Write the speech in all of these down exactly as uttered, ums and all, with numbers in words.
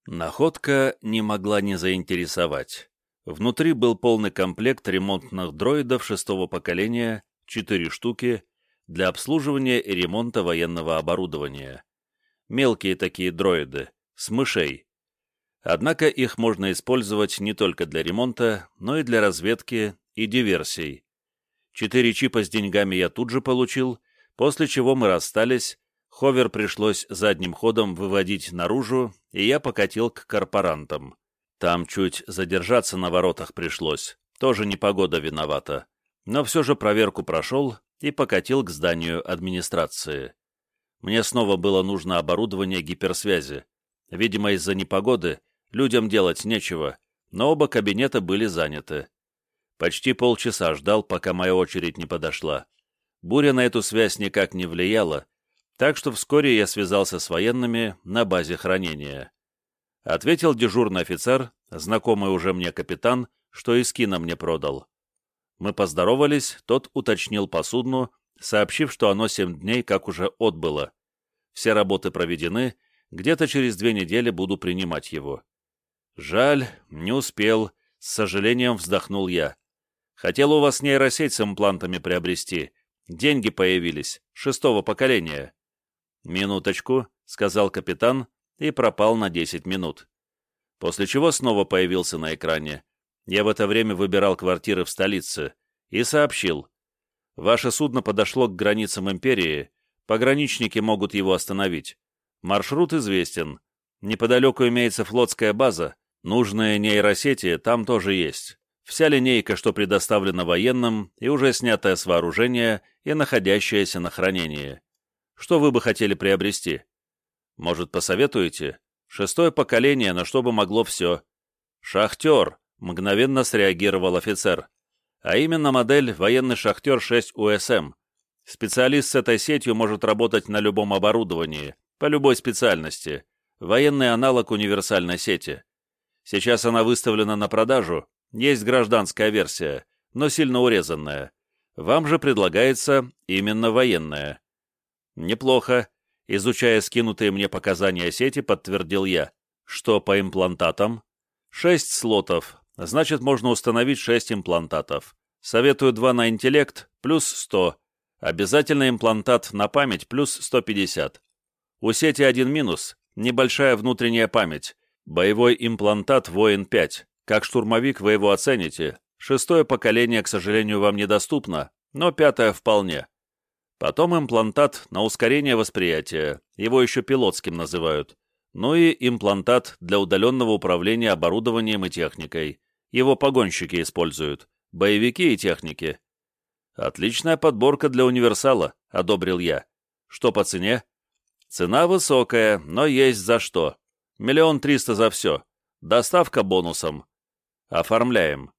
Находка не могла не заинтересовать. Внутри был полный комплект ремонтных дроидов шестого поколения, четыре штуки, для обслуживания и ремонта военного оборудования. Мелкие такие дроиды, с мышей. Однако их можно использовать не только для ремонта, но и для разведки и диверсий. Четыре чипа с деньгами я тут же получил, после чего мы расстались, ховер пришлось задним ходом выводить наружу, и я покатил к корпорантам. Там чуть задержаться на воротах пришлось, тоже непогода виновата. Но все же проверку прошел и покатил к зданию администрации. Мне снова было нужно оборудование гиперсвязи. Видимо, из-за непогоды людям делать нечего, но оба кабинета были заняты. Почти полчаса ждал, пока моя очередь не подошла. Буря на эту связь никак не влияла, так что вскоре я связался с военными на базе хранения. Ответил дежурный офицер, знакомый уже мне капитан, что и скина мне продал. Мы поздоровались, тот уточнил по судну, сообщив, что оно семь дней как уже отбыло. Все работы проведены, где-то через две недели буду принимать его. Жаль, не успел, с сожалением вздохнул я. Хотел у вас нейросеть с имплантами приобрести. Деньги появились, шестого поколения. «Минуточку», — сказал капитан, и пропал на десять минут. После чего снова появился на экране. Я в это время выбирал квартиры в столице и сообщил. «Ваше судно подошло к границам империи, пограничники могут его остановить. Маршрут известен. Неподалеку имеется флотская база, нужные нейросети там тоже есть. Вся линейка, что предоставлена военным, и уже снятая с вооружения, и находящаяся на хранении. Что вы бы хотели приобрести? Может, посоветуете? Шестое поколение, но чтобы могло все». «Шахтер», — мгновенно среагировал офицер. «А именно модель военный «Шахтер шесть У Эс Эм». Специалист с этой сетью может работать на любом оборудовании, по любой специальности. Военный аналог универсальной сети. Сейчас она выставлена на продажу, есть гражданская версия, но сильно урезанная. Вам же предлагается именно военная». «Неплохо», — изучая скинутые мне показания сети, подтвердил я. «Что по имплантатам?» «Шесть слотов, значит, можно установить шесть имплантатов. Советую два на интеллект, плюс сто. Обязательно имплантат на память, плюс сто пятьдесят. У сети один минус, небольшая внутренняя память. Боевой имплантат воин пять. Как штурмовик вы его оцените. Шестое поколение, к сожалению, вам недоступно, но пятое вполне. Потом имплантат на ускорение восприятия, его еще пилотским называют. Ну и имплантат для удаленного управления оборудованием и техникой. Его погонщики используют, боевики и техники». «Отличная подборка для универсала», — одобрил я. «Что по цене?» «Цена высокая, но есть за что. Миллион триста за все. Доставка бонусом. Оформляем».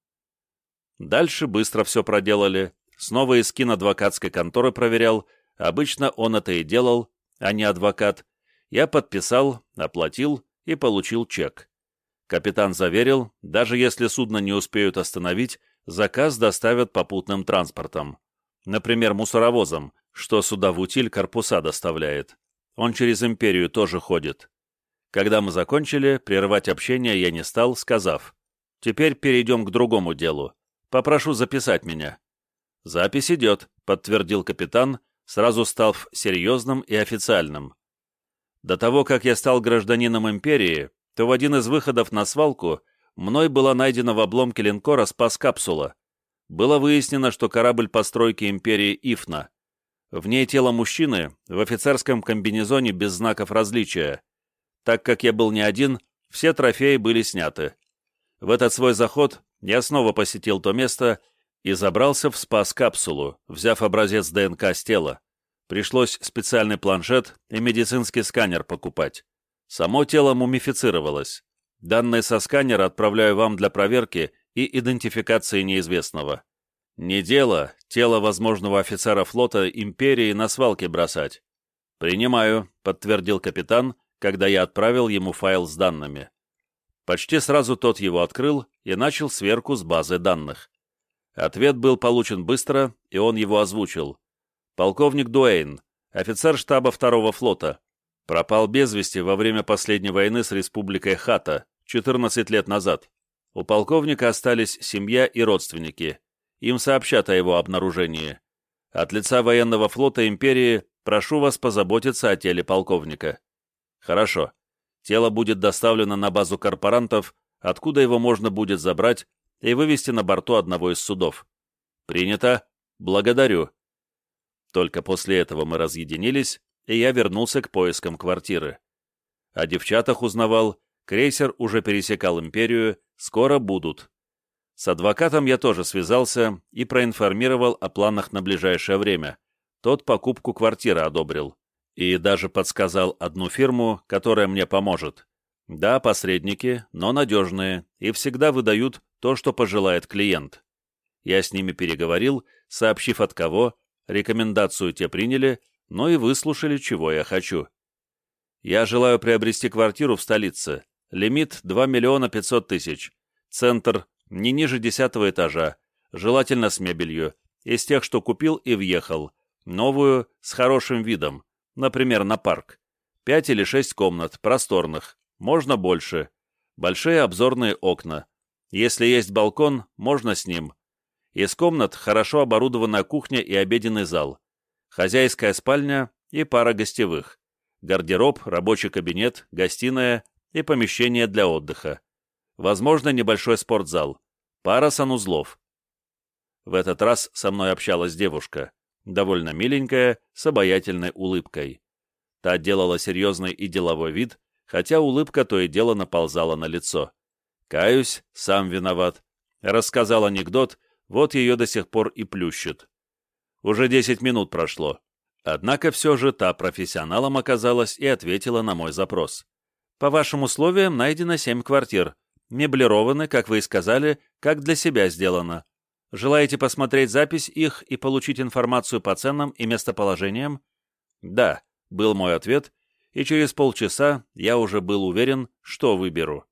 Дальше быстро все проделали. Снова эскин адвокатской конторы проверял. Обычно он это и делал, а не адвокат. Я подписал, оплатил и получил чек. Капитан заверил, даже если судно не успеют остановить, заказ доставят попутным транспортом. Например, мусоровозом, что сюда в утиль корпуса доставляет. Он через империю тоже ходит. Когда мы закончили, прерывать общение я не стал, сказав: «Теперь перейдем к другому делу. Попрошу записать меня». «Запись идет», — подтвердил капитан, сразу став серьезным и официальным. До того, как я стал гражданином империи, то в один из выходов на свалку мной была найдена в обломке линкора спас-капсула. Было выяснено, что корабль постройки империи Ифна. В ней тело мужчины в офицерском комбинезоне без знаков различия. Так как я был не один, все трофеи были сняты. В этот свой заход я снова посетил то место и забрался в спас-капсулу, взяв образец ДНК с тела. Пришлось специальный планшет и медицинский сканер покупать. Само тело мумифицировалось. Данные со сканера отправляю вам для проверки и идентификации неизвестного. Не дело тело возможного офицера флота империи на свалке бросать. «Принимаю», — подтвердил капитан, когда я отправил ему файл с данными. Почти сразу тот его открыл и начал сверку с базы данных. Ответ был получен быстро, и он его озвучил. «Полковник Дуэйн, офицер штаба второго флота. Пропал без вести во время последней войны с республикой Хата, четырнадцать лет назад. У полковника остались семья и родственники. Им сообщат о его обнаружении. От лица военного флота империи прошу вас позаботиться о теле полковника. Хорошо. Тело будет доставлено на базу корпорантов, откуда его можно будет забрать и вывести на борту одного из судов. Принято. Благодарю. Только после этого мы разъединились, и я вернулся к поискам квартиры. О девчатах узнавал, крейсер уже пересекал империю, скоро будут. С адвокатом я тоже связался и проинформировал о планах на ближайшее время. Тот покупку квартиры одобрил. И даже подсказал одну фирму, которая мне поможет. Да, посредники, но надежные, и всегда выдают то, что пожелает клиент. Я с ними переговорил, сообщив от кого, рекомендацию те приняли, но и выслушали, чего я хочу. Я желаю приобрести квартиру в столице. Лимит два миллиона пятьсот тысяч. Центр не ниже десятого этажа, желательно с мебелью, из тех, что купил и въехал. Новую, с хорошим видом, например, на парк. Пять или шесть комнат, просторных, можно больше. Большие обзорные окна. Если есть балкон, можно с ним. Из комнат хорошо оборудована кухня и обеденный зал. Хозяйская спальня и пара гостевых. Гардероб, рабочий кабинет, гостиная и помещение для отдыха. Возможно, небольшой спортзал. Пара санузлов. В этот раз со мной общалась девушка. Довольно миленькая, с обаятельной улыбкой. Та делала серьезный и деловой вид, хотя улыбка то и дело наползала на лицо. Каюсь, сам виноват. Рассказал анекдот, вот ее до сих пор и плющит. Уже десять минут прошло. Однако все же та профессионалом оказалась и ответила на мой запрос. По вашим условиям найдено семь квартир. Меблированы, как вы и сказали, как для себя сделано. Желаете посмотреть запись их и получить информацию по ценам и местоположениям? Да, был мой ответ, и через полчаса я уже был уверен, что выберу.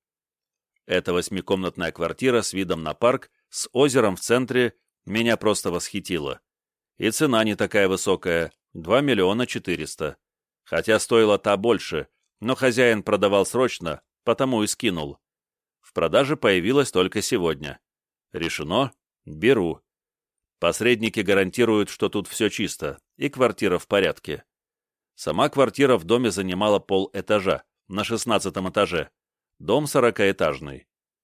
Эта восьмикомнатная квартира с видом на парк, с озером в центре, меня просто восхитила. И цена не такая высокая, два миллиона четыреста. Хотя стоила та больше, но хозяин продавал срочно, потому и скинул. В продаже появилась только сегодня. Решено? Беру. Посредники гарантируют, что тут все чисто, и квартира в порядке. Сама квартира в доме занимала полэтажа, на шестнадцатом этаже. Дом сорокаэтажный.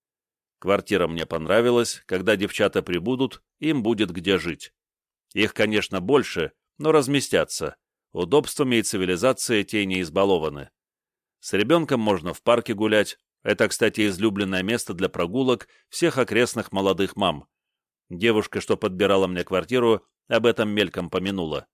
Квартира мне понравилась, когда девчата прибудут, им будет где жить. Их, конечно, больше, но разместятся. Удобствами и цивилизацией те не избалованы. С ребенком можно в парке гулять. Это, кстати, излюбленное место для прогулок всех окрестных молодых мам. Девушка, что подбирала мне квартиру, об этом мельком помянула.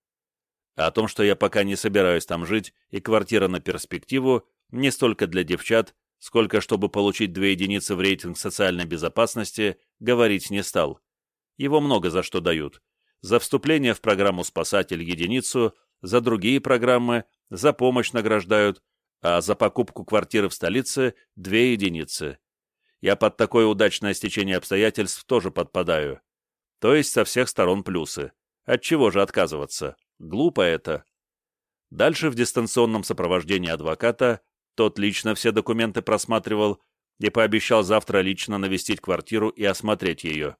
О том, что я пока не собираюсь там жить, и квартира на перспективу, не столько для девчат, сколько чтобы получить две единицы в рейтинг социальной безопасности, говорить не стал. Его много за что дают. За вступление в программу «Спасатель» единицу, за другие программы, за помощь награждают, а за покупку квартиры в столице – две единицы. Я под такое удачное стечение обстоятельств тоже подпадаю. То есть со всех сторон плюсы. Отчего же отказываться? Глупо это. Дальше в дистанционном сопровождении адвоката тот лично все документы просматривал и пообещал завтра лично навестить квартиру и осмотреть ее.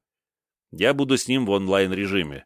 Я буду с ним в онлайн-режиме.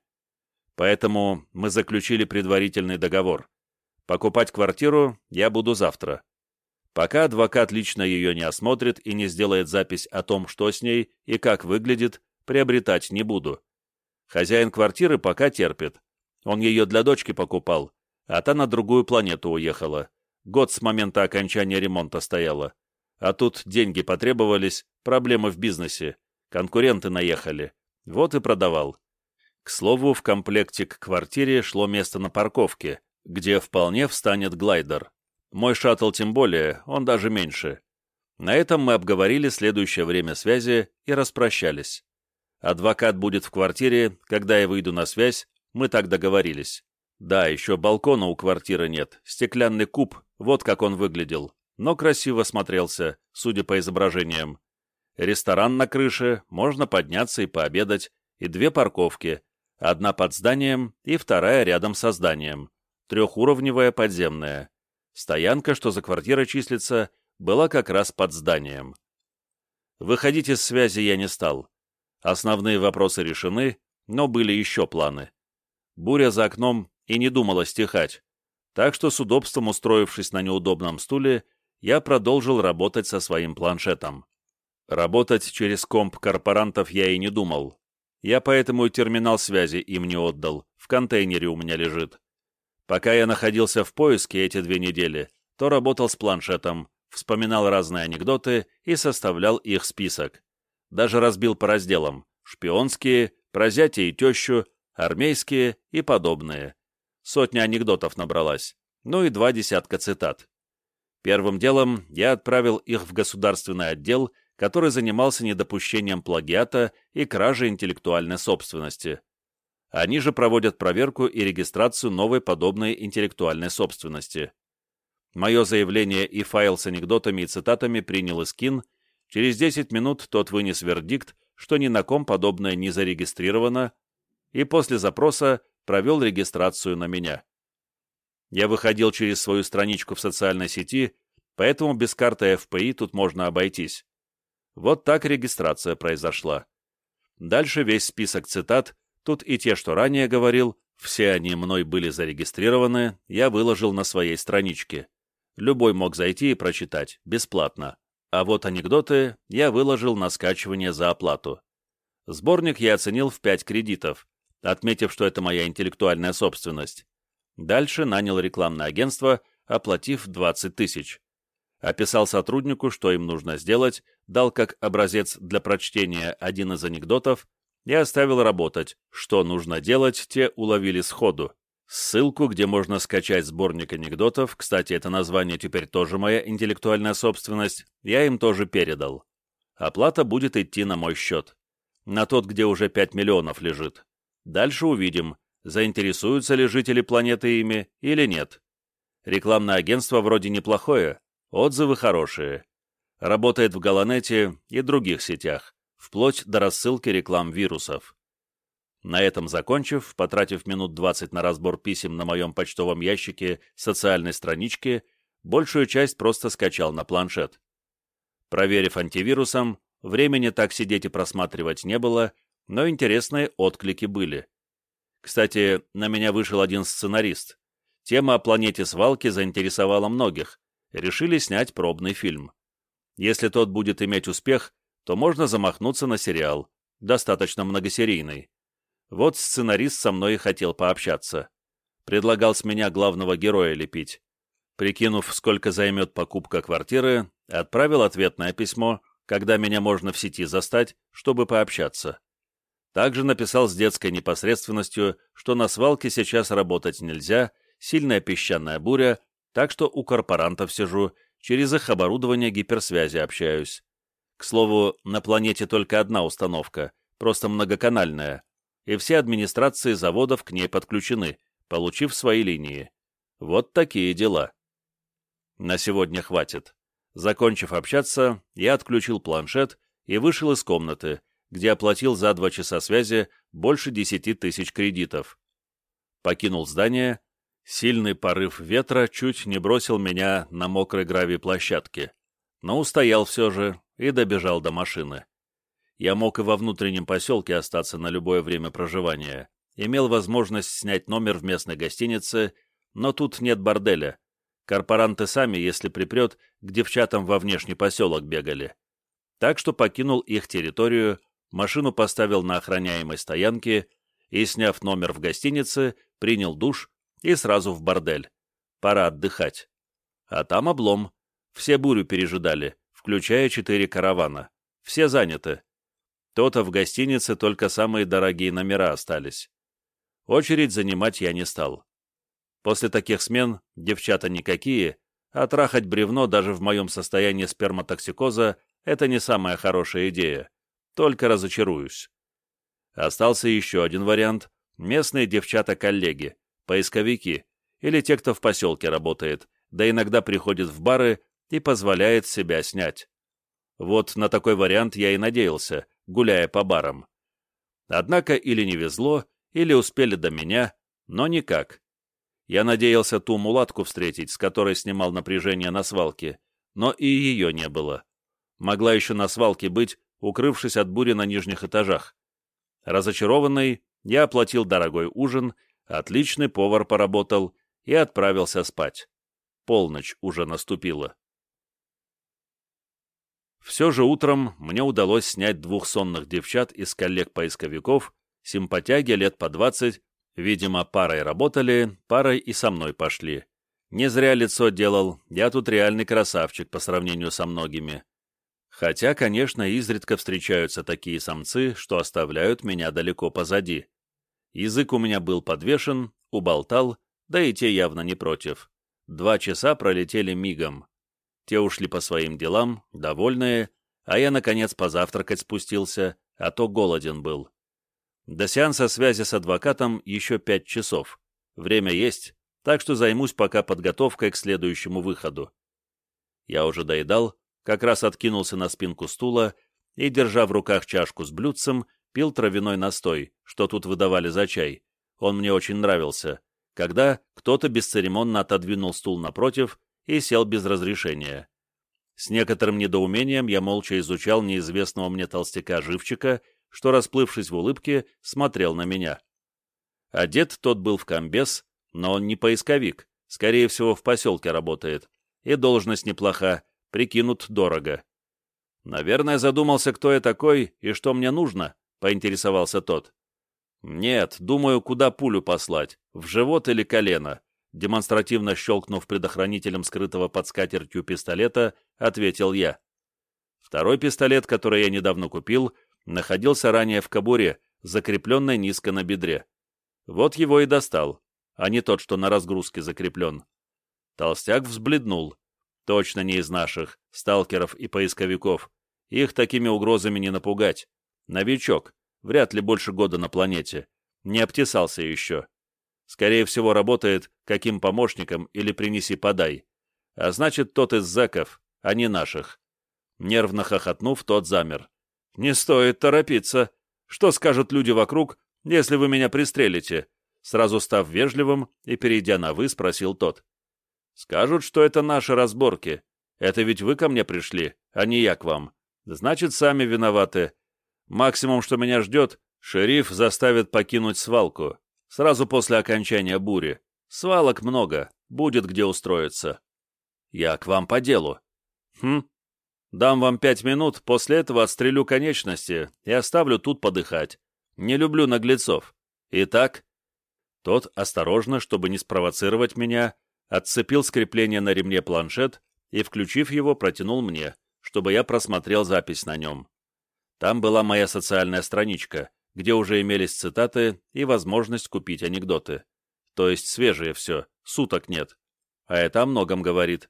Поэтому мы заключили предварительный договор. Покупать квартиру я буду завтра. Пока адвокат лично ее не осмотрит и не сделает запись о том, что с ней и как выглядит, приобретать не буду. Хозяин квартиры пока терпит. Он ее для дочки покупал, а та на другую планету уехала. Год с момента окончания ремонта стояла. А тут деньги потребовались, проблемы в бизнесе. Конкуренты наехали. Вот и продавал. К слову, в комплекте к квартире шло место на парковке, где вполне встанет глайдер. Мой шаттл тем более, он даже меньше. На этом мы обговорили следующее время связи и распрощались. Адвокат будет в квартире, когда я выйду на связь, мы так договорились. Да, еще балкона у квартиры нет, стеклянный куб, вот как он выглядел, но красиво смотрелся, судя по изображениям. Ресторан на крыше, можно подняться и пообедать, и две парковки, одна под зданием и вторая рядом со зданием, трехуровневая подземная. Стоянка, что за квартирой числится, была как раз под зданием. Выходить из связи я не стал. Основные вопросы решены, но были еще планы. Буря за окном и не думала стихать, так что с удобством устроившись на неудобном стуле, я продолжил работать со своим планшетом. Работать через комп корпорантов я и не думал. Я поэтому и терминал связи им не отдал, в контейнере у меня лежит. Пока я находился в поиске эти две недели, то работал с планшетом, вспоминал разные анекдоты и составлял их список. Даже разбил по разделам: шпионские, про зятя и тещу, армейские и подобные. Сотня анекдотов набралась, ну и два десятка цитат. Первым делом я отправил их в государственный отдел, который занимался недопущением плагиата и кражей интеллектуальной собственности. Они же проводят проверку и регистрацию новой подобной интеллектуальной собственности. Мое заявление и файл с анекдотами и цитатами принял Искин. Через десять минут тот вынес вердикт, что ни на ком подобное не зарегистрировано, и после запроса провел регистрацию на меня. Я выходил через свою страничку в социальной сети, поэтому без карты эф пэ и тут можно обойтись. Вот так регистрация произошла. Дальше весь список цитат, тут и те, что ранее говорил, все они мной были зарегистрированы, я выложил на своей страничке. Любой мог зайти и прочитать, бесплатно. А вот анекдоты я выложил на скачивание за оплату. Сборник я оценил в пять кредитов, отметив, что это моя интеллектуальная собственность. Дальше нанял рекламное агентство, оплатив двадцать тысяч. Описал сотруднику, что им нужно сделать, дал как образец для прочтения один из анекдотов и оставил работать. Что нужно делать, те уловили сходу. Ссылку, где можно скачать сборник анекдотов, кстати, это название теперь тоже моя интеллектуальная собственность, я им тоже передал. Оплата будет идти на мой счет. На тот, где уже пять миллионов лежит. Дальше увидим, заинтересуются ли жители планеты ими или нет. Рекламное агентство вроде неплохое, отзывы хорошие. Работает в Галанете и других сетях, вплоть до рассылки реклам вирусов. На этом закончив, потратив минут двадцать на разбор писем на моем почтовом ящике социальной странички, большую часть просто скачал на планшет. Проверив антивирусом, времени так сидеть и просматривать не было, но интересные отклики были. Кстати, на меня вышел один сценарист. Тема о планете свалки заинтересовала многих. Решили снять пробный фильм. Если тот будет иметь успех, то можно замахнуться на сериал, достаточно многосерийный. Вот сценарист со мной и хотел пообщаться. Предлагал с меня главного героя лепить. Прикинув, сколько займет покупка квартиры, отправил ответное письмо, когда меня можно в сети застать, чтобы пообщаться. Также написал с детской непосредственностью, что на свалке сейчас работать нельзя, сильная песчаная буря, так что у корпорантов сижу, через их оборудование гиперсвязи общаюсь. К слову, на планете только одна установка, просто многоканальная, и все администрации заводов к ней подключены, получив свои линии. Вот такие дела. На сегодня хватит. Закончив общаться, я отключил планшет и вышел из комнаты, где оплатил за два часа связи больше десяти тысяч кредитов. Покинул здание. Сильный порыв ветра чуть не бросил меня на мокрой гравий-площадке, но устоял все же и добежал до машины. Я мог и во внутреннем поселке остаться на любое время проживания, имел возможность снять номер в местной гостинице, но тут нет борделя. Корпоранты сами, если припрет, к девчатам во внешний поселок бегали. Так что покинул их территорию, машину поставил на охраняемой стоянке и, сняв номер в гостинице, принял душ и сразу в бордель. Пора отдыхать. А там облом. Все бурю пережидали, включая четыре каравана. Все заняты. То-то в гостинице только самые дорогие номера остались. Очередь занимать я не стал. После таких смен девчата никакие, а трахать бревно даже в моем состоянии сперматоксикоза — это не самая хорошая идея. Только разочаруюсь. Остался еще один вариант — местные девчата-коллеги, поисковики, или те, кто в поселке работает, да иногда приходит в бары и позволяет себя снять. Вот на такой вариант я и надеялся, гуляя по барам. Однако или не везло, или успели до меня, но никак. Я надеялся ту мулатку встретить, с которой снимал напряжение на свалке, но и ее не было. Могла еще на свалке быть, укрывшись от бури на нижних этажах. Разочарованный, я оплатил дорогой ужин, отличный повар поработал и отправился спать. Полночь уже наступила. Все же утром мне удалось снять двух сонных девчат из коллег-поисковиков, симпатяги лет по двадцать, видимо, парой работали, парой и со мной пошли. Не зря лицо делал, я тут реальный красавчик по сравнению со многими. Хотя, конечно, изредка встречаются такие самцы, что оставляют меня далеко позади. Язык у меня был подвешен, уболтал, да и те явно не против. Два часа пролетели мигом. Те ушли по своим делам, довольные, а я, наконец, позавтракать спустился, а то голоден был. До сеанса связи с адвокатом еще пять часов. Время есть, так что займусь пока подготовкой к следующему выходу. Я уже доедал, как раз откинулся на спинку стула и, держа в руках чашку с блюдцем, пил травяной настой, что тут выдавали за чай. Он мне очень нравился, когда кто-то бесцеремонно отодвинул стул напротив и сел без разрешения. С некоторым недоумением я молча изучал неизвестного мне толстяка-живчика, что, расплывшись в улыбке, смотрел на меня. Одет тот был в комбез, но он не поисковик, скорее всего, в поселке работает, и должность неплоха, прикинут дорого. «Наверное, задумался, кто я такой и что мне нужно», — поинтересовался тот. «Нет, думаю, куда пулю послать, в живот или колено», демонстративно щелкнув предохранителем скрытого под скатертью пистолета, ответил я. Второй пистолет, который я недавно купил, находился ранее в кобуре, закрепленной низко на бедре. Вот его и достал, а не тот, что на разгрузке закреплен. Толстяк взбледнул. Точно не из наших, сталкеров и поисковиков. Их такими угрозами не напугать. Новичок, вряд ли больше года на планете. Не обтесался еще. Скорее всего, работает каким помощником или принеси-подай. А значит, тот из зэков, а не наших. Нервно хохотнув, тот замер. «Не стоит торопиться. Что скажут люди вокруг, если вы меня пристрелите?» Сразу став вежливым и перейдя на «вы», спросил тот. «Скажут, что это наши разборки. Это ведь вы ко мне пришли, а не я к вам. Значит, сами виноваты. Максимум, что меня ждет, шериф заставит покинуть свалку. Сразу после окончания бури. Свалок много, будет где устроиться. Я к вам по делу. Хм. Дам вам пять минут, после этого отстрелю конечности и оставлю тут подыхать. Не люблю наглецов. Итак...» Тот, осторожно, чтобы не спровоцировать меня, отцепил с крепления на ремне планшет и, включив его, протянул мне, чтобы я просмотрел запись на нем. Там была моя социальная страничка, где уже имелись цитаты и возможность купить анекдоты. То есть свежие все, суток нет. А это о многом говорит.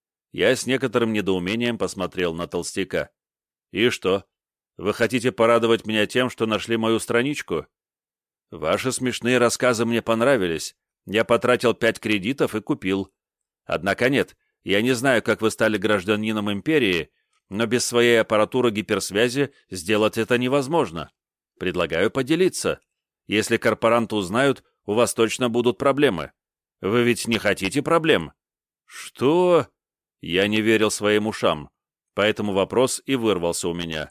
Я с некоторым недоумением посмотрел на толстяка. «И что? Вы хотите порадовать меня тем, что нашли мою страничку? Ваши смешные рассказы мне понравились. Я потратил пять кредитов и купил. Однако нет, я не знаю, как вы стали гражданином империи, но без своей аппаратуры гиперсвязи сделать это невозможно. Предлагаю поделиться. Если корпоранты узнают, у вас точно будут проблемы. Вы ведь не хотите проблем?» «Что?» Я не верил своим ушам, поэтому вопрос и вырвался у меня.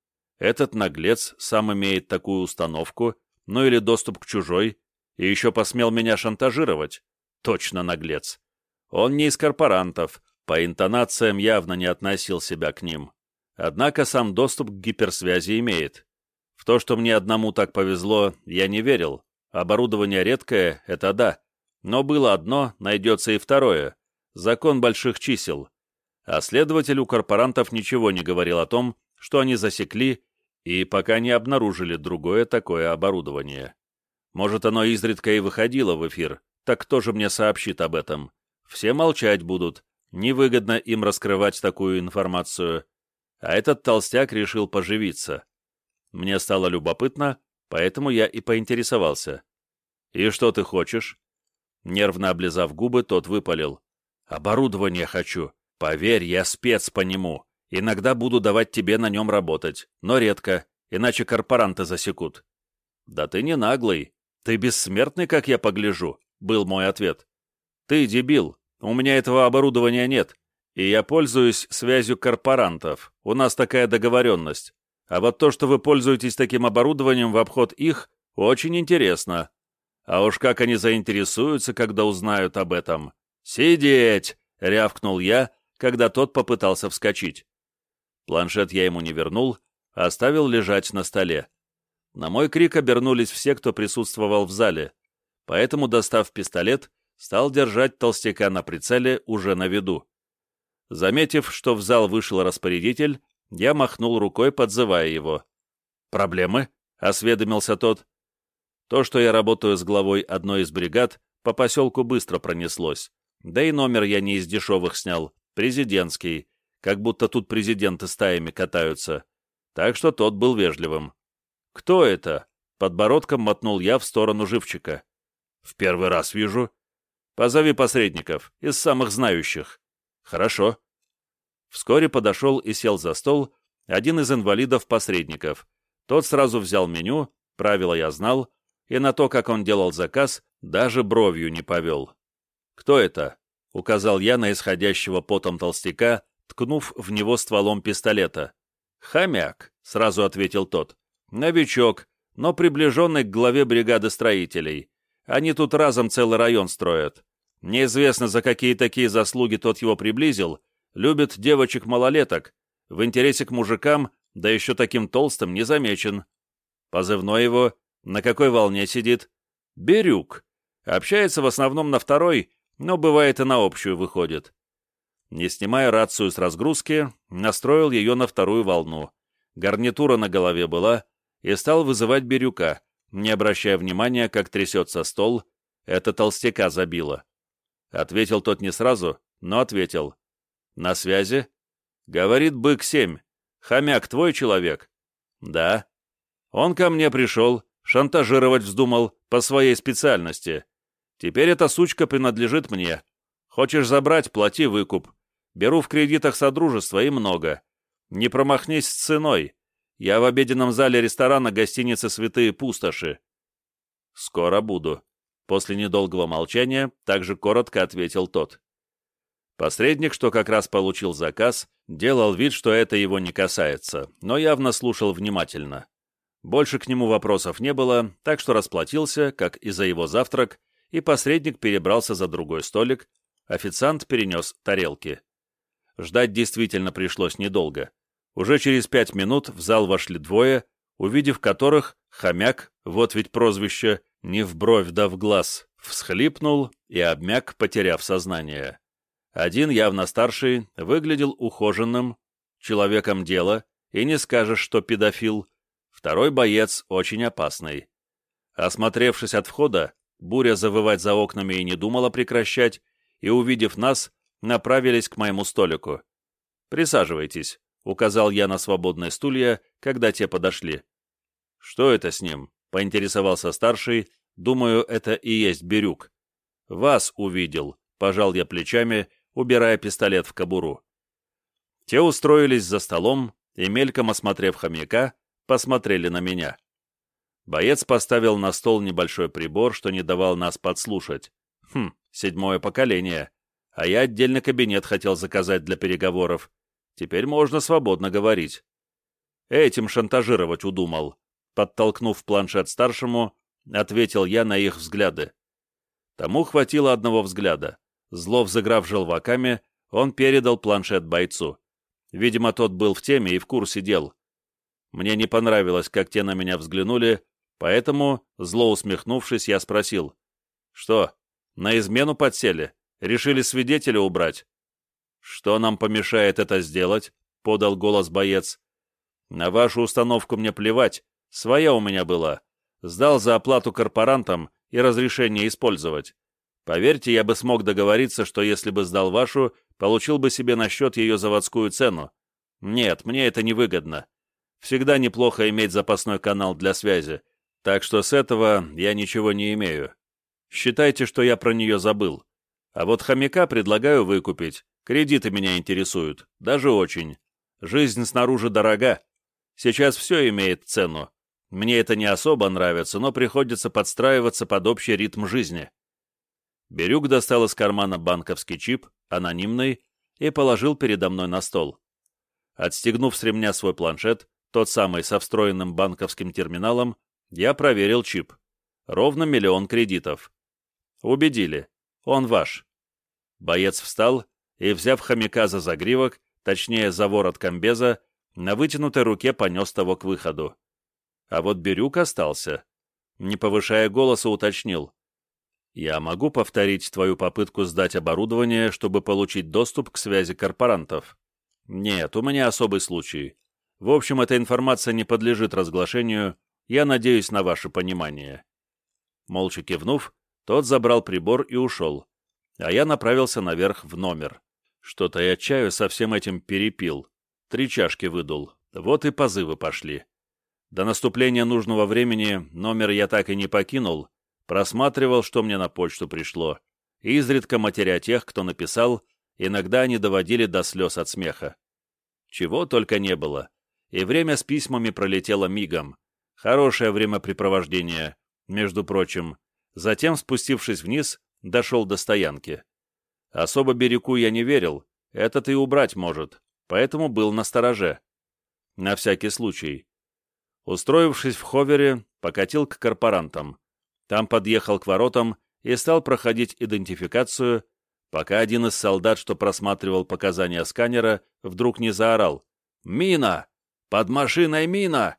Этот наглец сам имеет такую установку, ну или доступ к чужой, и еще посмел меня шантажировать. Точно наглец. Он не из корпорантов, по интонациям явно не относил себя к ним. Однако сам доступ к гиперсвязи имеет. В то, что мне одному так повезло, я не верил. Оборудование редкое — это да. Но было одно, найдется и второе. Закон больших чисел. А следователь у корпорантов ничего не говорил о том, что они засекли и пока не обнаружили другое такое оборудование. Может, оно изредка и выходило в эфир, так кто же мне сообщит об этом? Все молчать будут, невыгодно им раскрывать такую информацию. А этот толстяк решил поживиться. Мне стало любопытно, поэтому я и поинтересовался. «И что ты хочешь?» Нервно облизав губы, тот выпалил. «Оборудование хочу. Поверь, я спец по нему. Иногда буду давать тебе на нем работать, но редко, иначе корпоранты засекут». «Да ты не наглый. Ты бессмертный, как я погляжу», — был мой ответ. Ты дебил, у меня этого оборудования нет, и я пользуюсь связью корпорантов, у нас такая договоренность. А вот то, что вы пользуетесь таким оборудованием в обход их, очень интересно. А уж как они заинтересуются, когда узнают об этом. «Сидеть!» — рявкнул я, когда тот попытался вскочить. Планшет я ему не вернул, а оставил лежать на столе. На мой крик обернулись все, кто присутствовал в зале, поэтому, достав пистолет, стал держать толстяка на прицеле уже на виду. Заметив, что в зал вышел распорядитель, я махнул рукой, подзывая его. «Проблемы?» — осведомился тот. То, что я работаю с главой одной из бригад, по поселку быстро пронеслось. Да и номер я не из дешевых снял, президентский, как будто тут президенты стаями катаются. Так что тот был вежливым. «Кто это?» — подбородком мотнул я в сторону живчика. «В первый раз вижу». «Позови посредников, из самых знающих». «Хорошо». Вскоре подошел и сел за стол один из инвалидов-посредников. Тот сразу взял меню, правила я знал, и на то, как он делал заказ, даже бровью не повел. «Кто это?» — указал я на исходящего потом толстяка, ткнув в него стволом пистолета. «Хомяк», — сразу ответил тот. «Новичок, но приближенный к главе бригады строителей. Они тут разом целый район строят. Неизвестно, за какие такие заслуги тот его приблизил. Любит девочек-малолеток. В интересе к мужикам, да еще таким толстым, не замечен. Позывной его, на какой волне сидит? Бирюк. Общается в основном на второй, но бывает и на общую выходит». Не снимая рацию с разгрузки, настроил ее на вторую волну. Гарнитура на голове была, и стал вызывать Бирюка, не обращая внимания, как трясется стол. Это толстяка забило. Ответил тот не сразу, но ответил. «На связи?» «Говорит бык семь. Хомяк твой человек?» «Да». «Он ко мне пришел, шантажировать вздумал по своей специальности. Теперь эта сучка принадлежит мне. Хочешь забрать — плати выкуп. Беру в кредитах содружества и много. Не промахнись с ценой. Я в обеденном зале ресторана гостиницы «Святые Пустоши». «Скоро буду». После недолгого молчания также коротко ответил тот. Посредник, что как раз получил заказ, делал вид, что это его не касается, но явно слушал внимательно. Больше к нему вопросов не было, так что расплатился, как и за его завтрак, и посредник перебрался за другой столик, официант перенес тарелки. Ждать действительно пришлось недолго. Уже через пять минут в зал вошли двое, увидев которых хомяк, вот ведь прозвище, не в бровь да в глаз, всхлипнул и обмяк, потеряв сознание. Один, явно старший, выглядел ухоженным, человеком дела, и не скажешь, что педофил. Второй боец очень опасный. Осмотревшись от входа, буря завывать за окнами и не думала прекращать, и, увидев нас, направились к моему столику. «Присаживайтесь», — указал я на свободные стулья, когда те подошли. «Что это с ним?» — поинтересовался старший. «Думаю, это и есть Бирюк». «Вас увидел», — пожал я плечами, убирая пистолет в кобуру. Те устроились за столом и, мельком осмотрев хомяка, посмотрели на меня. Боец поставил на стол небольшой прибор, что не давал нас подслушать. Хм, седьмое поколение. А я отдельный кабинет хотел заказать для переговоров. Теперь можно свободно говорить. Этим шантажировать удумал. Подтолкнув планшет старшему, ответил я на их взгляды. Тому хватило одного взгляда. Зло взыграв желваками, он передал планшет бойцу. Видимо, тот был в теме и в курсе дел. Мне не понравилось, как те на меня взглянули, поэтому, зло усмехнувшись, я спросил. «Что, на измену подсели? Решили свидетеля убрать?» «Что нам помешает это сделать?» — подал голос боец. «На вашу установку мне плевать, своя у меня была. Сдал за оплату корпорантам и разрешение использовать. Поверьте, я бы смог договориться, что если бы сдал вашу, получил бы себе на счет ее заводскую цену. Нет, мне это невыгодно. Всегда неплохо иметь запасной канал для связи, так что с этого я ничего не имею. Считайте, что я про нее забыл. А вот хомяка предлагаю выкупить. Кредиты меня интересуют, даже очень. Жизнь снаружи дорога. Сейчас все имеет цену. Мне это не особо нравится, но приходится подстраиваться под общий ритм жизни». Бирюк достал из кармана банковский чип, анонимный, и положил передо мной на стол. Отстегнув с ремня свой планшет, тот самый со встроенным банковским терминалом, я проверил чип. Ровно миллион кредитов. Убедили. Он ваш. Боец встал и, взяв хомяка за загривок, точнее за ворот комбеза, на вытянутой руке понес того к выходу. А вот Бирюк остался. Не повышая голоса, уточнил. «Я могу повторить твою попытку сдать оборудование, чтобы получить доступ к связи корпорантов?» «Нет, у меня особый случай. В общем, эта информация не подлежит разглашению. Я надеюсь на ваше понимание». Молча кивнув, тот забрал прибор и ушел, а я направился наверх в номер. Что-то я чаю со всем этим перепил. Три чашки выдул. Вот и позывы пошли. До наступления нужного времени номер я так и не покинул, просматривал, что мне на почту пришло, и изредка матеря тех, кто написал, иногда они доводили до слез от смеха. Чего только не было. И время с письмами пролетело мигом. Хорошее времяпрепровождение, между прочим. Затем, спустившись вниз, дошел до стоянки. Особо Бирюку я не верил, этот и убрать может, поэтому был настороже. На всякий случай. Устроившись в ховере, покатил к корпорантам. Там подъехал к воротам и стал проходить идентификацию, пока один из солдат, что просматривал показания сканера, вдруг не заорал: «Мина! Под машиной мина!»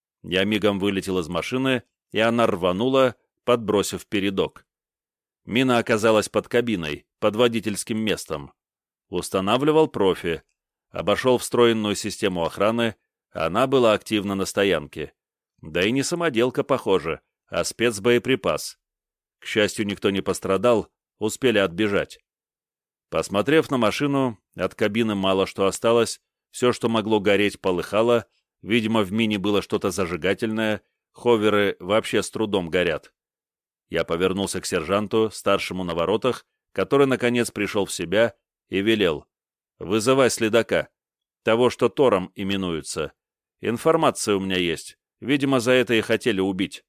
Я мигом вылетел из машины, и она рванула, подбросив передок. Мина оказалась под кабиной, под водительским местом. Устанавливал профи. Обошел встроенную систему охраны, она была активна на стоянке. Да и не самоделка, похоже, а спецбоеприпас. К счастью, никто не пострадал, успели отбежать. Посмотрев на машину, от кабины мало что осталось, все, что могло гореть, полыхало, видимо, в мини было что-то зажигательное, ховеры вообще с трудом горят. Я повернулся к сержанту, старшему на воротах, который, наконец, пришел в себя и велел: «Вызывай следака, того, что Тором именуется. Информация у меня есть, видимо, за это и хотели убить».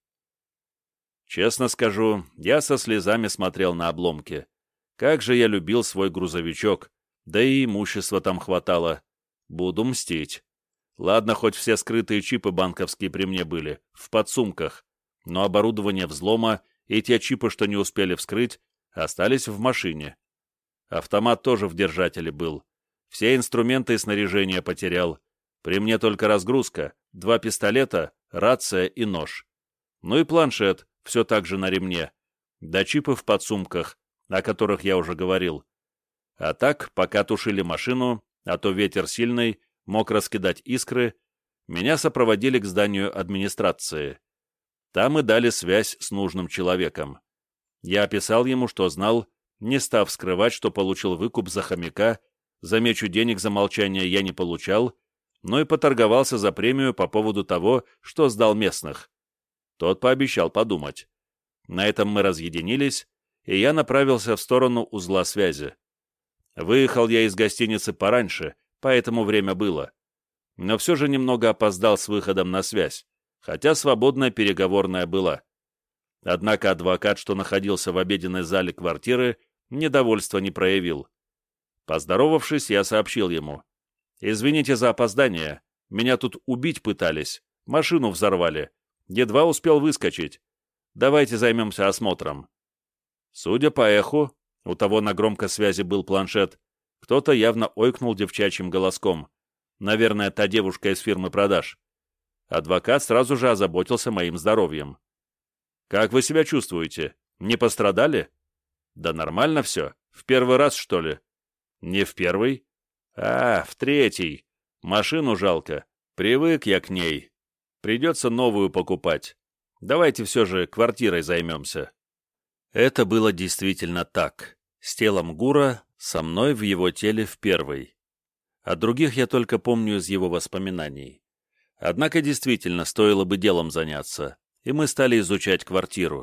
Честно скажу, я со слезами смотрел на обломки. Как же я любил свой грузовичок, да и имущества там хватало. Буду мстить. Ладно, хоть все скрытые чипы банковские при мне были, в подсумках, но оборудование взлома и те чипы, что не успели вскрыть, остались в машине. Автомат тоже в держателе был. Все инструменты и снаряжение потерял. При мне только разгрузка, два пистолета, рация и нож. Ну и планшет, все так же на ремне. Да чипы в подсумках, о которых я уже говорил. А так, пока тушили машину, а то ветер сильный, мог раскидать искры, меня сопроводили к зданию администрации. Там и дали связь с нужным человеком. Я описал ему, что знал, не став скрывать, что получил выкуп за хомяка, замечу, денег за молчание я не получал, но и поторговался за премию по поводу того, что сдал местных. Тот пообещал подумать. На этом мы разъединились, и я направился в сторону узла связи. Выехал я из гостиницы пораньше, поэтому время было. Но все же немного опоздал с выходом на связь, хотя свободная переговорная была. Однако адвокат, что находился в обеденной зале квартиры, недовольства не проявил. Поздоровавшись, я сообщил ему: «Извините за опоздание, меня тут убить пытались, машину взорвали, едва успел выскочить. Давайте займемся осмотром». Судя по эху, у того на громкосвязи был планшет, кто-то явно ойкнул девчачьим голоском. Наверное, та девушка из фирмы продаж. Адвокат сразу же озаботился моим здоровьем. «Как вы себя чувствуете? Не пострадали?» «Да нормально все. В первый раз, что ли?» «Не в первый?» «А, в третий. Машину жалко. Привык я к ней. Придется новую покупать. Давайте все же квартирой займемся». Это было действительно так. С телом Гура, со мной в его теле в первой. От других я только помню из его воспоминаний. Однако действительно стоило бы делом заняться, и мы стали изучать квартиру.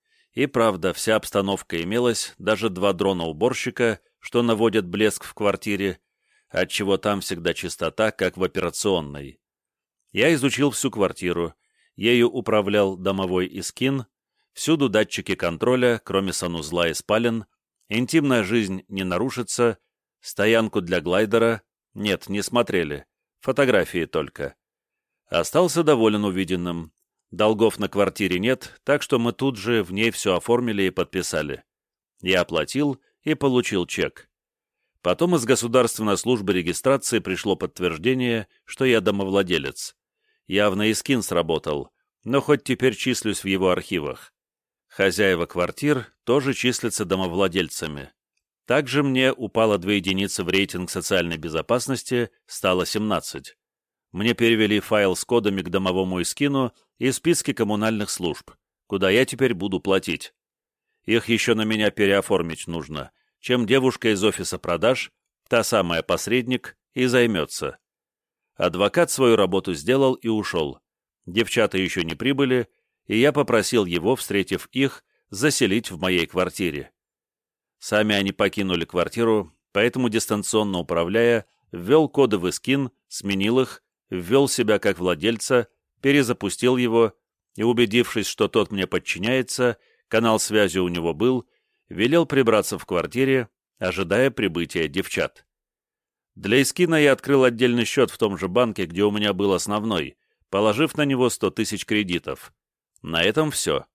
И правда, вся обстановка имелась, даже два дрона-уборщика, что наводят блеск в квартире, отчего там всегда чистота, как в операционной. Я изучил всю квартиру, ею управлял домовой Искин, Всюду датчики контроля, кроме санузла и спален, интимная жизнь не нарушится, стоянку для глайдера нет, не смотрели, фотографии только. Остался доволен увиденным. Долгов на квартире нет, так что мы тут же в ней все оформили и подписали. Я оплатил и получил чек. Потом из Государственной службы регистрации пришло подтверждение, что я домовладелец. Явно и скин сработал, но хоть теперь числюсь в его архивах. Хозяева квартир тоже числятся домовладельцами. Также мне упало две единицы в рейтинг социальной безопасности, стало семнадцать. Мне перевели файл с кодами к домовому искину и списки коммунальных служб, куда я теперь буду платить. Их еще на меня переоформить нужно, чем девушка из офиса продаж, та самая посредник, и займется. Адвокат свою работу сделал и ушел. Девчата еще не прибыли, и я попросил его, встретив их, заселить в моей квартире. Сами они покинули квартиру, поэтому, дистанционно управляя, ввел коды в искин, сменил их, ввел себя как владельца, перезапустил его и, убедившись, что тот мне подчиняется, канал связи у него был, велел прибраться в квартире, ожидая прибытия девчат. Для искина я открыл отдельный счет в том же банке, где у меня был основной, положив на него сто тысяч кредитов. На этом все.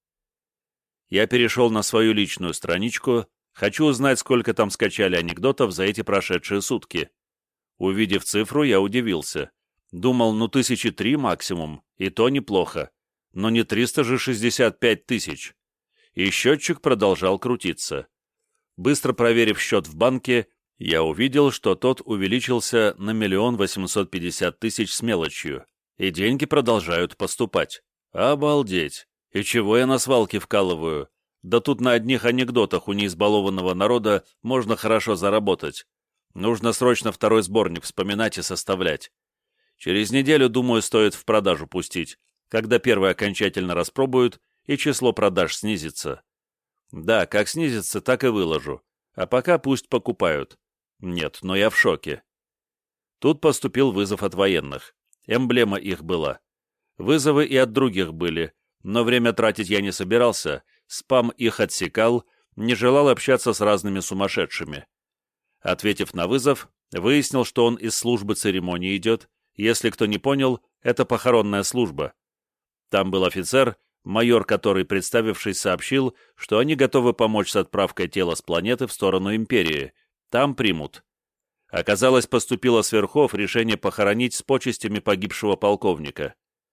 Я перешел на свою личную страничку, хочу узнать, сколько там скачали анекдотов за эти прошедшие сутки. Увидев цифру, я удивился. Думал, ну тысячи три максимум, и то неплохо. Но не триста же шестьдесят пять тысяч. И счетчик продолжал крутиться. Быстро проверив счет в банке, я увидел, что тот увеличился на миллион восемьсот пятьдесят тысяч с мелочью, и деньги продолжают поступать. Обалдеть! И чего я на свалке вкалываю? Да тут на одних анекдотах у неизбалованного народа можно хорошо заработать. Нужно срочно второй сборник вспоминать и составлять. Через неделю, думаю, стоит в продажу пустить, когда первый окончательно распробуют и число продаж снизится. Да, как снизится, так и выложу. А пока пусть покупают. Нет, но я в шоке. Тут поступил вызов от военных. Эмблема их была. Вызовы и от других были, но время тратить я не собирался, спам их отсекал, не желал общаться с разными сумасшедшими. Ответив на вызов, выяснил, что он из службы церемонии идет. Если кто не понял, это похоронная служба. Там был офицер, майор, который, представившись, сообщил, что они готовы помочь с отправкой тела с планеты в сторону Империи. Там примут. Оказалось, поступило с верхов решение похоронить с почестями погибшего полковника.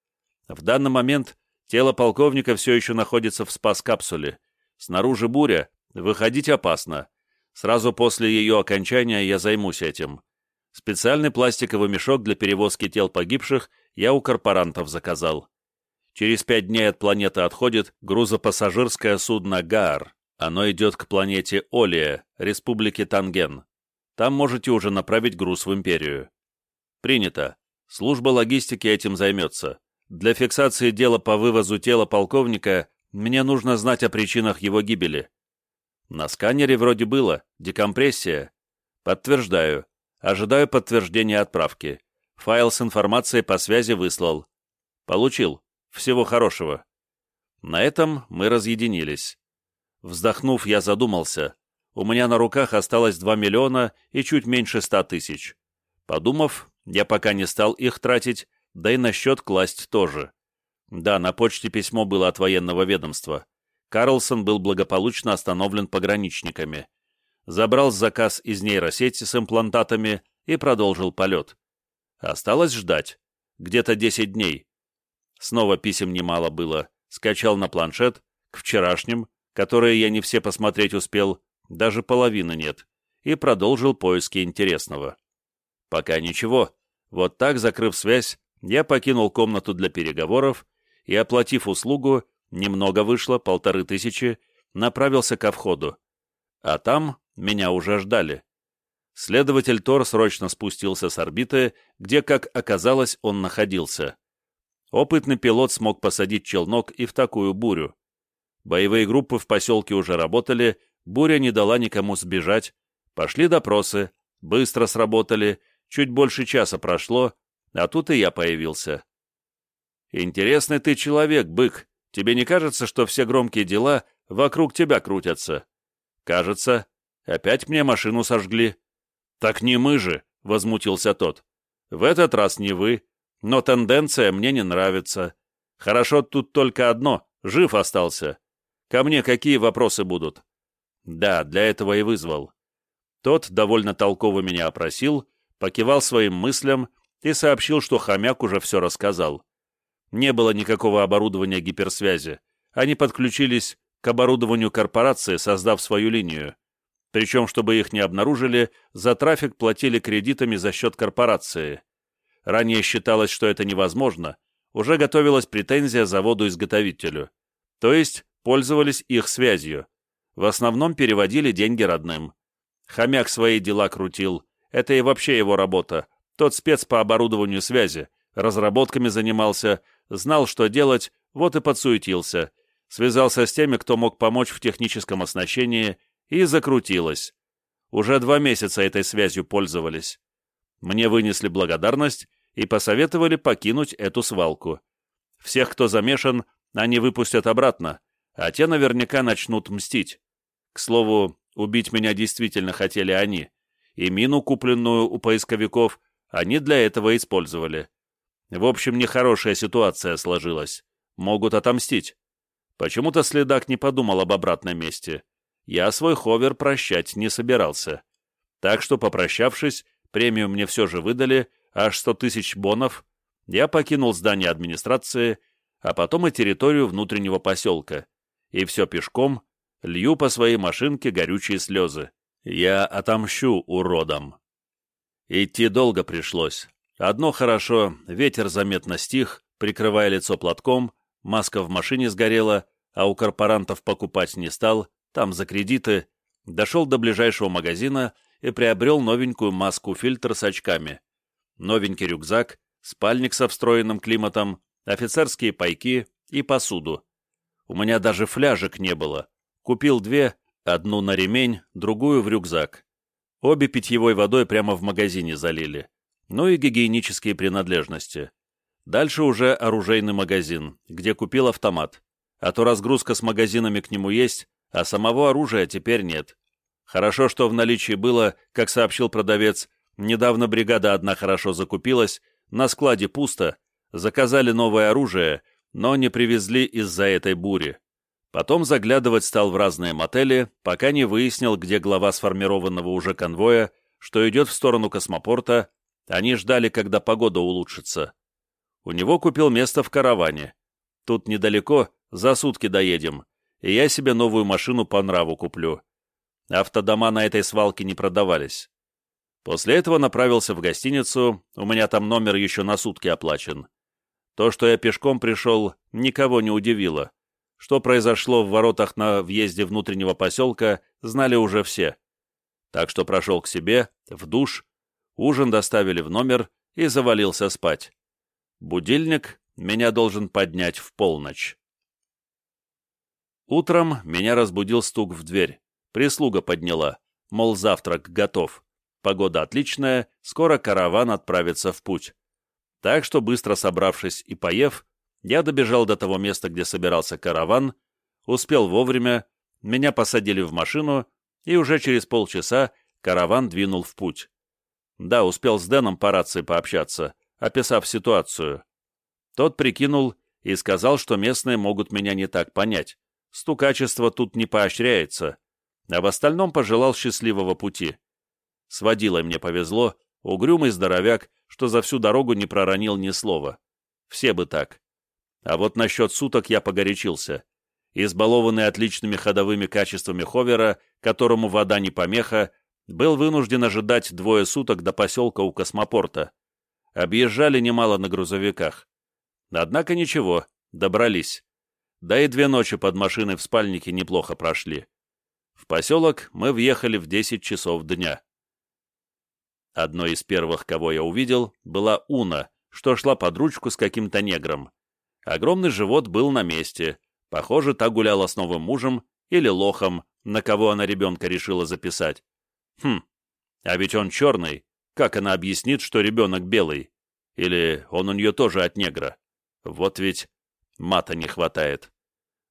В данный момент тело полковника все еще находится в спас-капсуле. Снаружи буря, выходить опасно. Сразу после ее окончания я займусь этим. Специальный пластиковый мешок для перевозки тел погибших я у корпорантов заказал. Через пять дней от планеты отходит грузопассажирское судно «Гаар». Оно идет к планете Олия, республике Танген. Там можете уже направить груз в Империю. Принято. Служба логистики этим займется. Для фиксации дела по вывозу тела полковника мне нужно знать о причинах его гибели. На сканере вроде было. Декомпрессия. Подтверждаю. Ожидаю подтверждения отправки. Файл с информацией по связи выслал. Получил. Всего хорошего. На этом мы разъединились. Вздохнув, я задумался. У меня на руках осталось два миллиона и чуть меньше ста тысяч. Подумав, я пока не стал их тратить, да и на счет класть тоже. Да, на почте письмо было от военного ведомства. Карлсон был благополучно остановлен пограничниками. Забрал заказ из нейросети с имплантатами и продолжил полет. Осталось ждать. Где-то десять дней. Снова писем немало было. Скачал на планшет, к вчерашним, которые я не все посмотреть успел, даже половины нет, и продолжил поиски интересного. Пока ничего. Вот так, закрыв связь, я покинул комнату для переговоров и, оплатив услугу, немного вышло, полторы тысячи, направился ко входу. А там меня уже ждали. Следователь Тор срочно спустился с орбиты, где, как оказалось, он находился. Опытный пилот смог посадить челнок и в такую бурю. Боевые группы в поселке уже работали, буря не дала никому сбежать. Пошли допросы, быстро сработали, чуть больше часа прошло, а тут и я появился. «Интересный ты человек, бык», — Тебе не кажется, что все громкие дела вокруг тебя крутятся?» «Кажется. Опять мне машину сожгли». «Так не мы же», — возмутился тот. «В этот раз не вы, но тенденция мне не нравится. Хорошо тут только одно, жив остался. Ко мне какие вопросы будут?» «Да, для этого и вызвал». Тот довольно толково меня опросил, покивал своим мыслям и сообщил, что хомяк уже все рассказал. Не было никакого оборудования гиперсвязи. Они подключились к оборудованию корпорации, создав свою линию. Причем, чтобы их не обнаружили, за трафик платили кредитами за счет корпорации. Ранее считалось, что это невозможно, уже готовилась претензия заводу-изготовителю. То есть пользовались их связью. В основном переводили деньги родным. Хомяк свои дела крутил. Это и вообще его работа. Тот спец по оборудованию связи. Разработками занимался, знал, что делать, вот и подсуетился. Связался с теми, кто мог помочь в техническом оснащении, и закрутилось. Уже два месяца этой связью пользовались. Мне вынесли благодарность и посоветовали покинуть эту свалку. Всех, кто замешан, они выпустят обратно, а те наверняка начнут мстить. К слову, убить меня действительно хотели они, и мину, купленную у поисковиков, они для этого использовали. В общем, нехорошая ситуация сложилась. Могут отомстить. Почему-то следак не подумал об обратном месте. Я свой ховер прощать не собирался. Так что, попрощавшись, премию мне все же выдали, аж сто тысяч бонов. Я покинул здание администрации, а потом и территорию внутреннего поселка. И все пешком, лью по своей машинке горючие слезы. Я отомщу уродам. Идти долго пришлось. Одно хорошо, ветер заметно стих, прикрывая лицо платком, маска в машине сгорела, а у корпорантов покупать не стал, там за кредиты, дошел до ближайшего магазина и приобрел новенькую маску-фильтр с очками, новенький рюкзак, спальник со встроенным климатом, офицерские пайки и посуду. У меня даже фляжек не было. Купил две, одну на ремень, другую в рюкзак. Обе питьевой водой прямо в магазине залили. Ну и гигиенические принадлежности. Дальше уже оружейный магазин, где купил автомат. А то разгрузка с магазинами к нему есть, а самого оружия теперь нет. Хорошо, что в наличии было, как сообщил продавец, недавно бригада одна хорошо закупилась, на складе пусто, заказали новое оружие, но не привезли из-за этой бури. Потом заглядывать стал в разные мотели, пока не выяснил, где глава сформированного уже конвоя, что идет в сторону космопорта. Они ждали, когда погода улучшится. У него купил место в караване. Тут недалеко, за сутки доедем, и я себе новую машину по нраву куплю. Автодома на этой свалке не продавались. После этого направился в гостиницу, у меня там номер еще на сутки оплачен. То, что я пешком пришел, никого не удивило. Что произошло в воротах на въезде внутреннего поселка, знали уже все. Так что прошел к себе, в душ, ужин доставили в номер и завалился спать. Будильник меня должен поднять в полночь. Утром меня разбудил стук в дверь. Прислуга подняла, мол, завтрак готов. Погода отличная, скоро караван отправится в путь. Так что, быстро собравшись и поев, я добежал до того места, где собирался караван, успел вовремя, меня посадили в машину, и уже через полчаса караван двинул в путь. Да, успел с Дэном по рации пообщаться, описав ситуацию. Тот прикинул и сказал, что местные могут меня не так понять. Стукачество тут не поощряется, а в остальном пожелал счастливого пути. С водилой мне повезло, угрюмый здоровяк, что за всю дорогу не проронил ни слова. Все бы так. А вот насчет суток я погорячился. Избалованный отличными ходовыми качествами ховера, которому вода не помеха, был вынужден ожидать двое суток до поселка у космопорта. Объезжали немало на грузовиках. Однако ничего, добрались. Да и две ночи под машиной в спальнике неплохо прошли. В поселок мы въехали в десять часов дня. Одной из первых, кого я увидел, была Уна, что шла под ручку с каким-то негром. Огромный живот был на месте. Похоже, та гуляла с новым мужем или лохом, на кого она ребенка решила записать. Хм, а ведь он черный. Как она объяснит, что ребенок белый? Или он у нее тоже от негра? Вот ведь мата не хватает.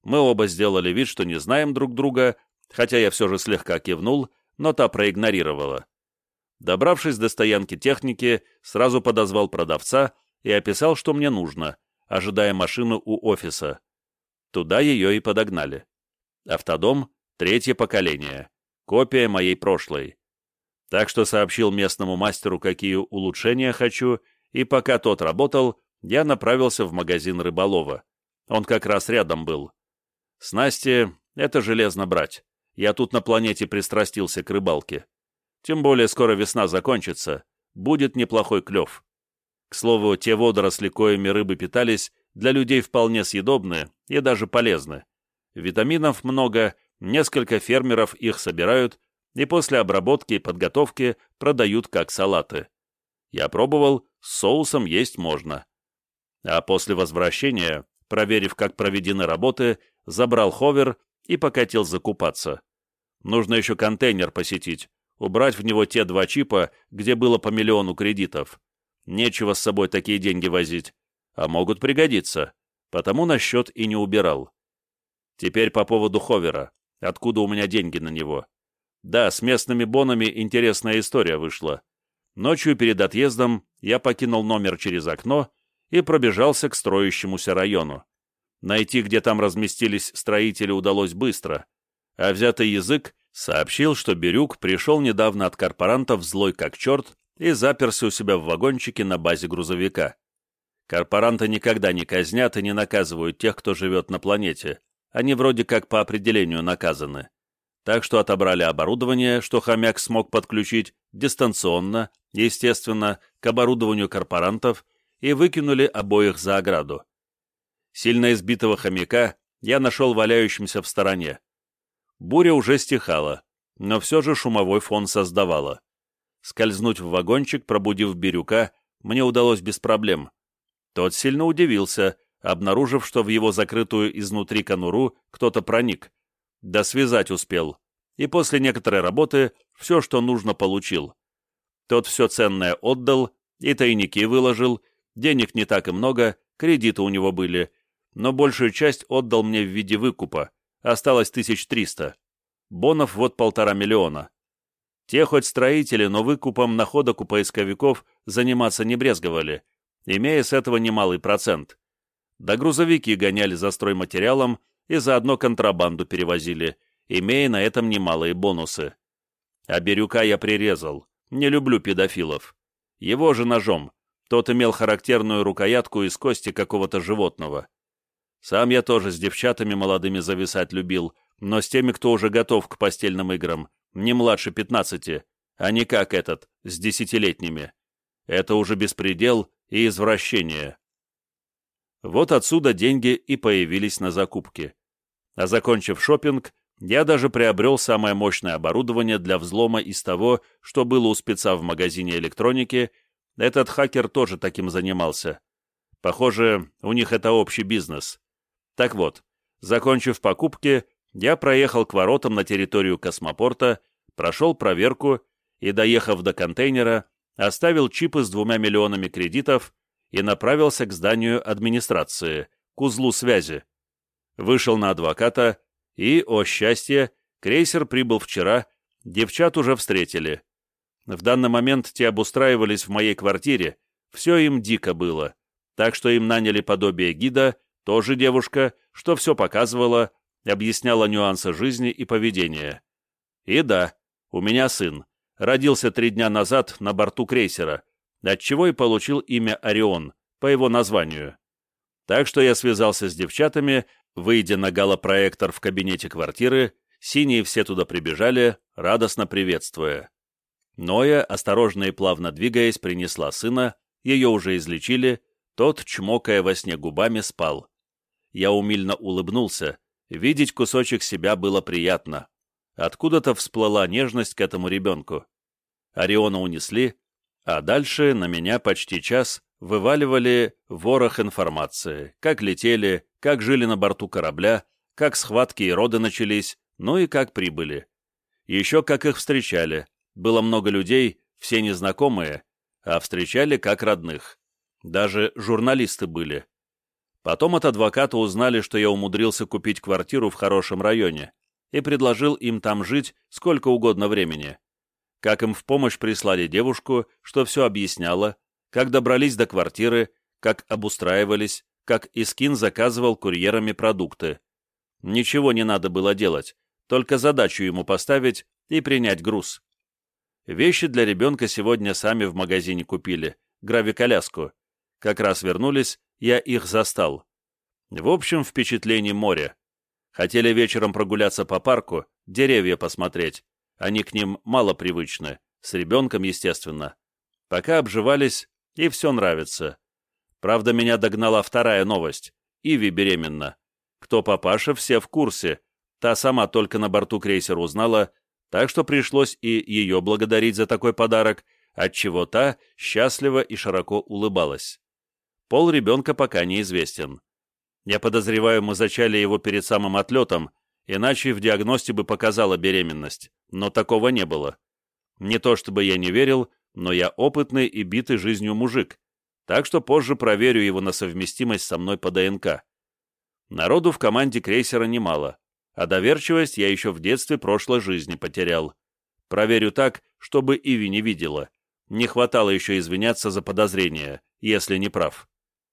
Мы оба сделали вид, что не знаем друг друга, хотя я все же слегка кивнул, но та проигнорировала. Добравшись до стоянки техники, сразу подозвал продавца и описал, что мне нужно, ожидая машину у офиса. Туда ее и подогнали. Автодом — третье поколение, копия моей прошлой. Так что сообщил местному мастеру, какие улучшения хочу, и пока тот работал, я направился в магазин рыболова. Он как раз рядом был. Снасти — это железно брать. Я тут на планете пристрастился к рыбалке. Тем более скоро весна закончится, будет неплохой клев. К слову, те водоросли, коими рыбы питались, для людей вполне съедобны и даже полезны. Витаминов много, несколько фермеров их собирают и после обработки и подготовки продают как салаты. Я пробовал, с соусом есть можно. А после возвращения, проверив, как проведены работы, забрал ховер и покатил закупаться. Нужно еще контейнер посетить, убрать в него те два чипа, где было по миллиону кредитов. Нечего с собой такие деньги возить, а могут пригодиться, потому на счет и не убирал. Теперь по поводу ховера, откуда у меня деньги на него. Да, с местными бонами интересная история вышла. Ночью перед отъездом я покинул номер через окно и пробежался к строящемуся району. Найти, где там разместились строители, удалось быстро, а взятый язык сообщил, что Бирюк пришел недавно от корпорантов злой как черт и заперся у себя в вагончике на базе грузовика. Корпоранты никогда не казнят и не наказывают тех, кто живет на планете. Они вроде как по определению наказаны. Так что отобрали оборудование, что хомяк смог подключить дистанционно, естественно, к оборудованию корпорантов, и выкинули обоих за ограду. Сильно избитого хомяка я нашел валяющимся в стороне. Буря уже стихала, но все же шумовой фон создавала. Скользнуть в вагончик, пробудив Бирюка, мне удалось без проблем. Тот сильно удивился, обнаружив, что в его закрытую изнутри конуру кто-то проник. Да связать успел. И после некоторой работы все, что нужно, получил. Тот все ценное отдал, и тайники выложил, денег не так и много, кредиты у него были, но большую часть отдал мне в виде выкупа, осталось тысяч триста. Бонов вот полтора миллиона. Те хоть строители, но выкупом находок у поисковиков заниматься не брезговали, имея с этого немалый процент. Да грузовики гоняли за стройматериалом и заодно контрабанду перевозили, имея на этом немалые бонусы. А Бирюка я прирезал, не люблю педофилов. Его же ножом, тот имел характерную рукоятку из кости какого-то животного. Сам я тоже с девчатами молодыми зависать любил, но с теми, кто уже готов к постельным играм, не младше пятнадцати, а не как этот, с десятилетними. Это уже беспредел и извращение. Вот отсюда деньги и появились на закупки. А закончив шопинг, я даже приобрел самое мощное оборудование для взлома из того, что было у спеца в магазине электроники. Этот хакер тоже таким занимался. Похоже, у них это общий бизнес. Так вот, закончив покупки, я проехал к воротам на территорию космопорта, прошел проверку и, доехав до контейнера, оставил чипы с двумя миллионами кредитов и направился к зданию администрации, к узлу связи. Вышел на адвоката и, о счастье, крейсер прибыл вчера, девчат уже встретили. В данный момент те обустраивались в моей квартире, все им дико было, так что им наняли подобие гида, тоже девушка, что все показывала, объясняла нюансы жизни и поведения. И да, у меня сын, родился три дня назад на борту крейсера, отчего и получил имя Орион, по его названию. Так что я связался с девчатами, выйдя на галопроектор в кабинете квартиры, синие все туда прибежали, радостно приветствуя. Ноя, осторожно и плавно двигаясь, принесла сына, ее уже излечили, тот, чмокая во сне губами, спал. Я умильно улыбнулся, видеть кусочек себя было приятно. Откуда-то всплыла нежность к этому ребенку. Ориона унесли, а дальше на меня почти час вываливали ворох информации, как летели, как жили на борту корабля, как схватки и роды начались, ну и как прибыли. Еще как их встречали. Было много людей, все незнакомые, а встречали как родных. Даже журналисты были. Потом от адвоката узнали, что я умудрился купить квартиру в хорошем районе и предложил им там жить сколько угодно времени. Как им в помощь прислали девушку, что все объясняла, как добрались до квартиры, как обустраивались, как Искин заказывал курьерами продукты. Ничего не надо было делать, только задачу ему поставить и принять груз. Вещи для ребенка сегодня сами в магазине купили, гравиколяску. Как раз вернулись, я их застал. В общем, впечатлений море. Хотели вечером прогуляться по парку, деревья посмотреть. Они к ним мало привычны, с ребенком, естественно. Пока обживались, и все нравится. Правда, меня догнала вторая новость. Иви беременна. Кто папаша, все в курсе. Та сама только на борту крейсера узнала, так что пришлось и ее благодарить за такой подарок, отчего та счастливо и широко улыбалась. Пол ребенка пока неизвестен. Я подозреваю, мы зачали его перед самым отлетом, иначе в диагностике бы показала беременность, но такого не было. Не то чтобы я не верил, но я опытный и битый жизнью мужик, так что позже проверю его на совместимость со мной по ДНК. Народу в команде крейсера немало, а доверчивость я еще в детстве прошлой жизни потерял. Проверю так, чтобы Иви не видела. Не хватало еще извиняться за подозрения, если не прав.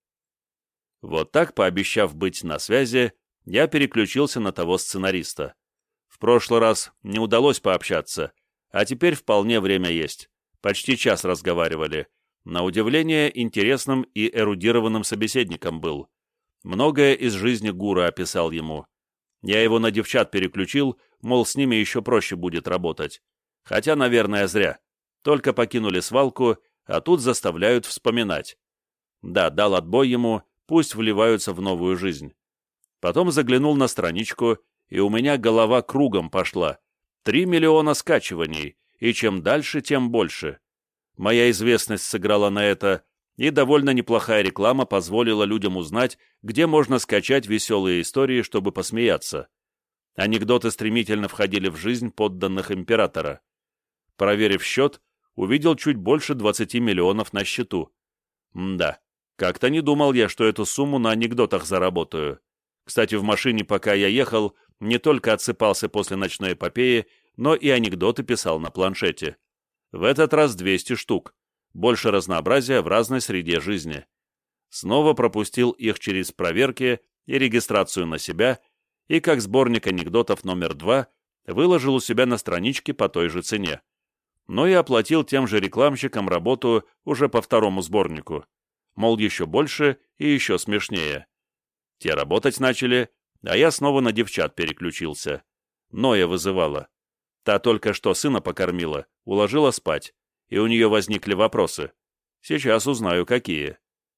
Вот так, пообещав быть на связи, я переключился на того сценариста. В прошлый раз не удалось пообщаться, а теперь вполне время есть. Почти час разговаривали. На удивление, интересным и эрудированным собеседником был. Многое из жизни Гура описал ему. Я его на девчат переключил, мол, с ними еще проще будет работать. Хотя, наверное, зря. Только покинули свалку, а тут заставляют вспоминать. Да, дал отбой ему, пусть вливаются в новую жизнь. Потом заглянул на страничку, и у меня голова кругом пошла. Три миллиона скачиваний, и чем дальше, тем больше. Моя известность сыграла на это, и довольно неплохая реклама позволила людям узнать, где можно скачать веселые истории, чтобы посмеяться. Анекдоты стремительно входили в жизнь подданных императора. Проверив счет, увидел чуть больше двадцати миллионов на счету. Мда, как-то не думал я, что эту сумму на анекдотах заработаю. Кстати, в машине, пока я ехал, не только отсыпался после ночной эпопеи, но и анекдоты писал на планшете. В этот раз двести штук. Больше разнообразия в разной среде жизни. Снова пропустил их через проверки и регистрацию на себя, и как сборник анекдотов номер два выложил у себя на страничке по той же цене. Но и оплатил тем же рекламщикам работу уже по второму сборнику. Мол, еще больше и еще смешнее. Те работать начали, а я снова на девчат переключился. Ноя вызывала. Та только что сына покормила, уложила спать, и у нее возникли вопросы. Сейчас узнаю, какие.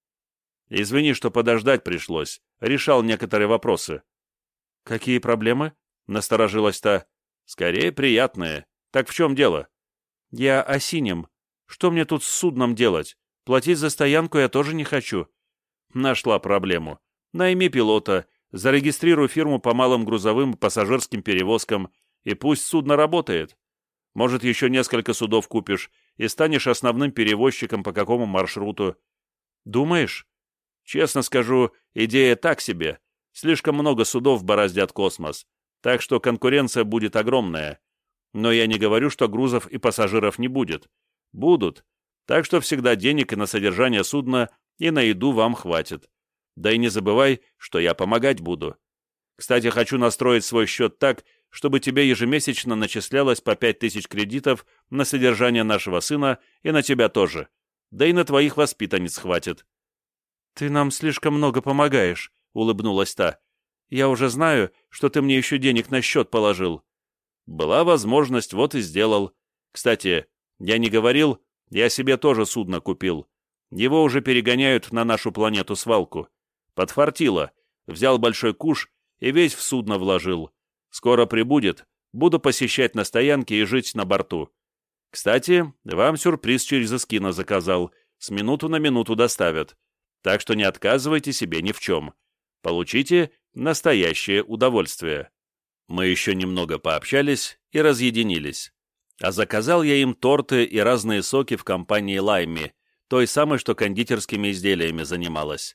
Извини, что подождать пришлось, решал некоторые вопросы. «Какие проблемы?» — насторожилась та. «Скорее приятные. Так в чем дело?» «Я о синем. Что мне тут с судном делать? Платить за стоянку я тоже не хочу». Нашла проблему. Найми пилота, зарегистрируй фирму по малым грузовым и пассажирским перевозкам, и пусть судно работает. Может, еще несколько судов купишь и станешь основным перевозчиком по какому маршруту. Думаешь? Честно скажу, идея так себе. Слишком много судов бороздят космос, так что конкуренция будет огромная. Но я не говорю, что грузов и пассажиров не будет. Будут. Так что всегда денег и на содержание судна, и на еду вам хватит. Да и не забывай, что я помогать буду. Кстати, хочу настроить свой счет так, чтобы тебе ежемесячно начислялось по пять тысяч кредитов на содержание нашего сына и на тебя тоже. Да и на твоих воспитанниц хватит». «Ты нам слишком много помогаешь», — улыбнулась та. «Я уже знаю, что ты мне еще денег на счет положил». «Была возможность, вот и сделал. Кстати, я не говорил, я себе тоже судно купил. Его уже перегоняют на нашу планету-свалку. Подфартило. Взял большой куш и весь в судно вложил. Скоро прибудет, буду посещать на стоянке и жить на борту. Кстати, вам сюрприз через Искина заказал. С минуту на минуту доставят. Так что не отказывайте себе ни в чем. Получите настоящее удовольствие». Мы еще немного пообщались и разъединились. А заказал я им торты и разные соки в компании Лайми, той самой, что кондитерскими изделиями занималась.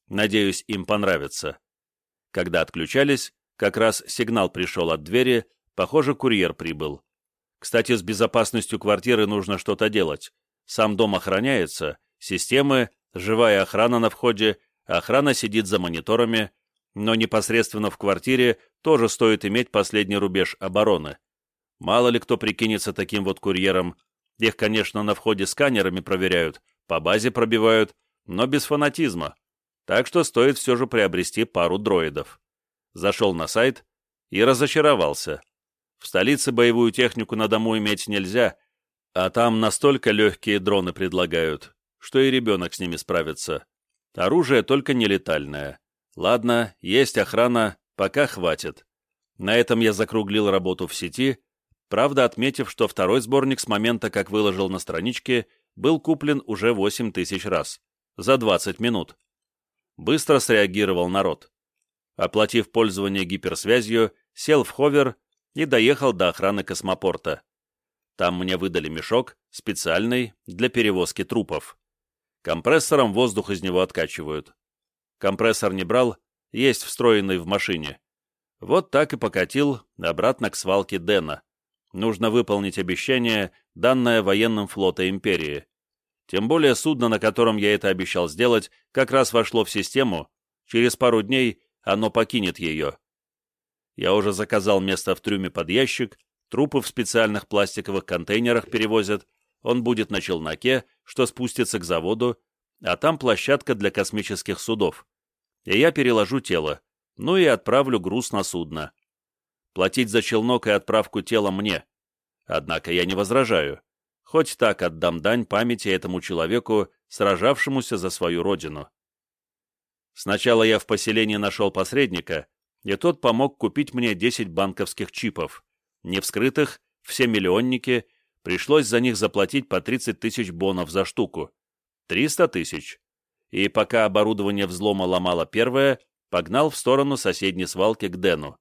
Надеюсь, им понравится. Когда отключались, как раз сигнал пришел от двери, похоже, курьер прибыл. Кстати, с безопасностью квартиры нужно что-то делать. Сам дом охраняется, системы, живая охрана на входе, охрана сидит за мониторами, но непосредственно в квартире тоже стоит иметь последний рубеж обороны. Мало ли кто прикинется таким вот курьером. Их, конечно, на входе сканерами проверяют, по базе пробивают, но без фанатизма. Так что стоит все же приобрести пару дроидов. Зашел на сайт и разочаровался. В столице боевую технику на дому иметь нельзя, а там настолько легкие дроны предлагают, что и ребенок с ними справится. Оружие только нелетальное. Ладно, есть охрана, пока хватит. На этом я закруглил работу в сети, правда отметив, что второй сборник с момента, как выложил на страничке, был куплен уже восемь тысяч раз. За двадцать минут. Быстро среагировал народ. Оплатив пользование гиперсвязью, сел в ховер и доехал до охраны космопорта. Там мне выдали мешок, специальный, для перевозки трупов. Компрессором воздух из него откачивают. Компрессор не брал, есть встроенный в машине. Вот так и покатил обратно к свалке Дэна. Нужно выполнить обещание, данное военным флота Империи. Тем более судно, на котором я это обещал сделать, как раз вошло в систему, через пару дней оно покинет ее. Я уже заказал место в трюме под ящик, трупы в специальных пластиковых контейнерах перевозят, он будет на челноке, что спустится к заводу, а там площадка для космических судов. И я переложу тело, ну и отправлю груз на судно. Платить за челнок и отправку тела мне. Однако я не возражаю. Хоть так отдам дань памяти этому человеку, сражавшемуся за свою родину. Сначала я в поселении нашел посредника, и тот помог купить мне десять банковских чипов. Не вскрытых, все миллионники, пришлось за них заплатить по тридцать тысяч бонов за штуку. триста тысяч. И пока оборудование взлома ломало первое, погнал в сторону соседней свалки к Дэну.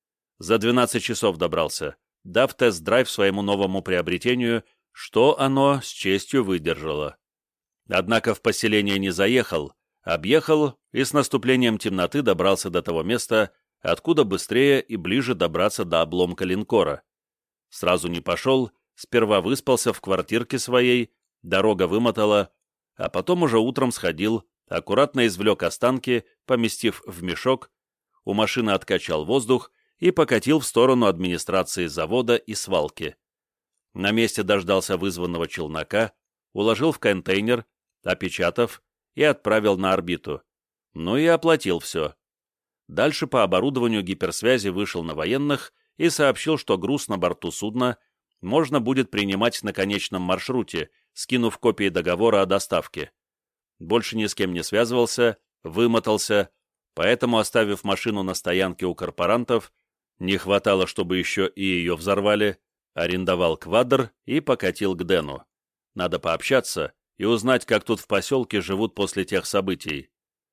За двенадцать часов добрался, дав тест-драйв своему новому приобретению, что оно с честью выдержало. Однако в поселение не заехал, объехал и с наступлением темноты добрался до того места, откуда быстрее и ближе добраться до обломка линкора. Сразу не пошел, сперва выспался в квартирке своей, дорога вымотала, а потом уже утром сходил, аккуратно извлек останки, поместив в мешок, у машины откачал воздух и покатил в сторону администрации завода и свалки. На месте дождался вызванного челнока, уложил в контейнер, опечатав, и отправил на орбиту. Ну и оплатил все. Дальше по оборудованию гиперсвязи вышел на военных и сообщил, что груз на борту судна можно будет принимать на конечном маршруте, скинув копии договора о доставке. Больше ни с кем не связывался, вымотался, поэтому, оставив машину на стоянке у корпорантов, не хватало, чтобы еще и ее взорвали, арендовал квадр и покатил к Дэну. Надо пообщаться и узнать, как тут в поселке живут после тех событий.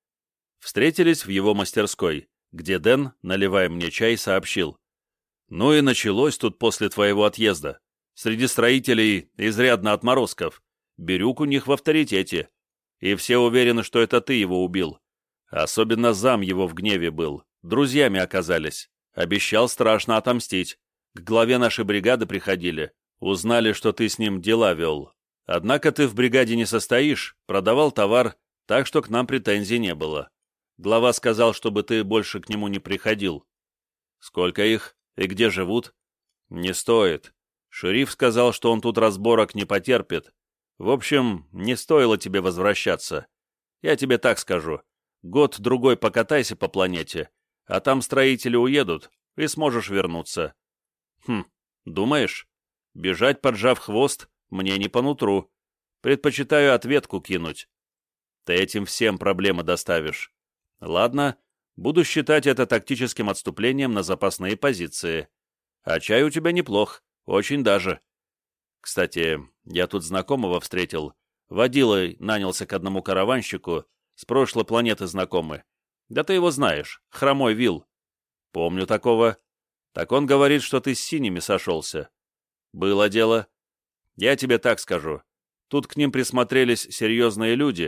Встретились в его мастерской, где Дэн, наливая мне чай, сообщил. «Ну и началось тут после твоего отъезда. Среди строителей изрядно отморозков. Бирюк у них в авторитете. И все уверены, что это ты его убил. Особенно зам его в гневе был. Друзьями оказались. Обещал страшно отомстить. К главе нашей бригады приходили. Узнали, что ты с ним дела вел. Однако ты в бригаде не состоишь, продавал товар, так что к нам претензий не было. Глава сказал, чтобы ты больше к нему не приходил. Сколько их и где живут? Не стоит. Шериф сказал, что он тут разборок не потерпит. В общем, не стоило тебе возвращаться. Я тебе так скажу. Год-другой покатайся по планете, а там строители уедут, и сможешь вернуться. Хм, думаешь? Бежать, поджав хвост, мне не по нутру. Предпочитаю ответку кинуть. Ты этим всем проблемы доставишь. Ладно, буду считать это тактическим отступлением на запасные позиции. А чай у тебя неплох, очень даже. Кстати, я тут знакомого встретил. Водилой нанялся к одному караванщику, с прошлой планеты знакомы. Да ты его знаешь, Хромой Вилл. Помню такого. Так он говорит, что ты с синими сошелся. Было дело. Я тебе так скажу. Тут к ним присмотрелись серьезные люди,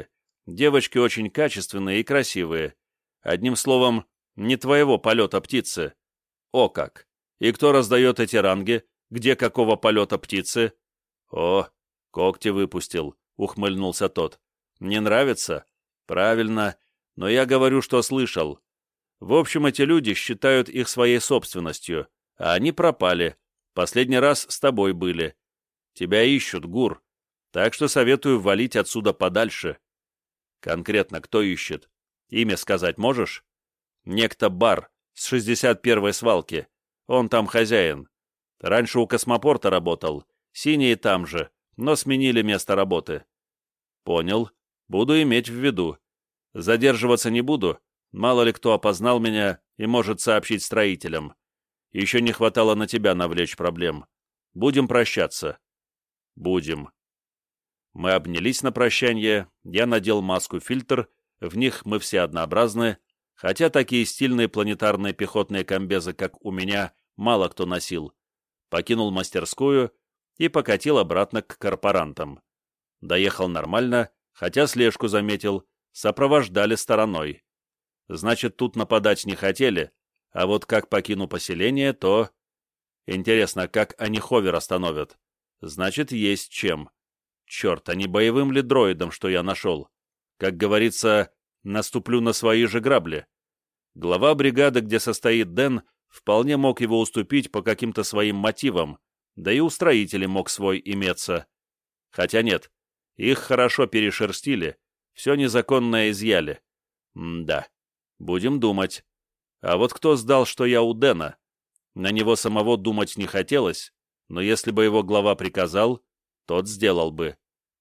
Девочки очень качественные и красивые. Одним словом, не твоего полета птицы. О как! И кто раздает эти ранги? Где какого полета птицы? О, когти выпустил, ухмыльнулся тот. Не нравится? Правильно, но я говорю, что слышал. В общем, эти люди считают их своей собственностью, а они пропали. Последний раз с тобой были. Тебя ищут, Гур, так что советую валить отсюда подальше. Конкретно кто ищет? Имя сказать можешь? Некто Бар с шестьдесят первой свалки. Он там хозяин. Раньше у космопорта работал. Синие там же, но сменили место работы. Понял. Буду иметь в виду. Задерживаться не буду. Мало ли кто опознал меня и может сообщить строителям. Еще не хватало на тебя навлечь проблем. Будем прощаться. Будем. Мы обнялись на прощание. Я надел маску-фильтр. В них мы все однообразны. Хотя такие стильные планетарные пехотные комбезы, как у меня, мало кто носил. Покинул мастерскую и покатил обратно к корпорантам. Доехал нормально, хотя слежку заметил, сопровождали стороной. Значит, тут нападать не хотели, а вот как покину поселение, то... Интересно, как они ховер остановят? Значит, есть чем. Черт, а не боевым ли дроидом, что я нашел? Как говорится, наступлю на свои же грабли. Глава бригады, где состоит Дэн, вполне мог его уступить по каким-то своим мотивам, да и у строителей мог свой иметься. Хотя нет, их хорошо перешерстили, все незаконное изъяли. М-да, будем думать. А вот кто сдал, что я у Дэна? На него самого думать не хотелось, но если бы его глава приказал, тот сделал бы.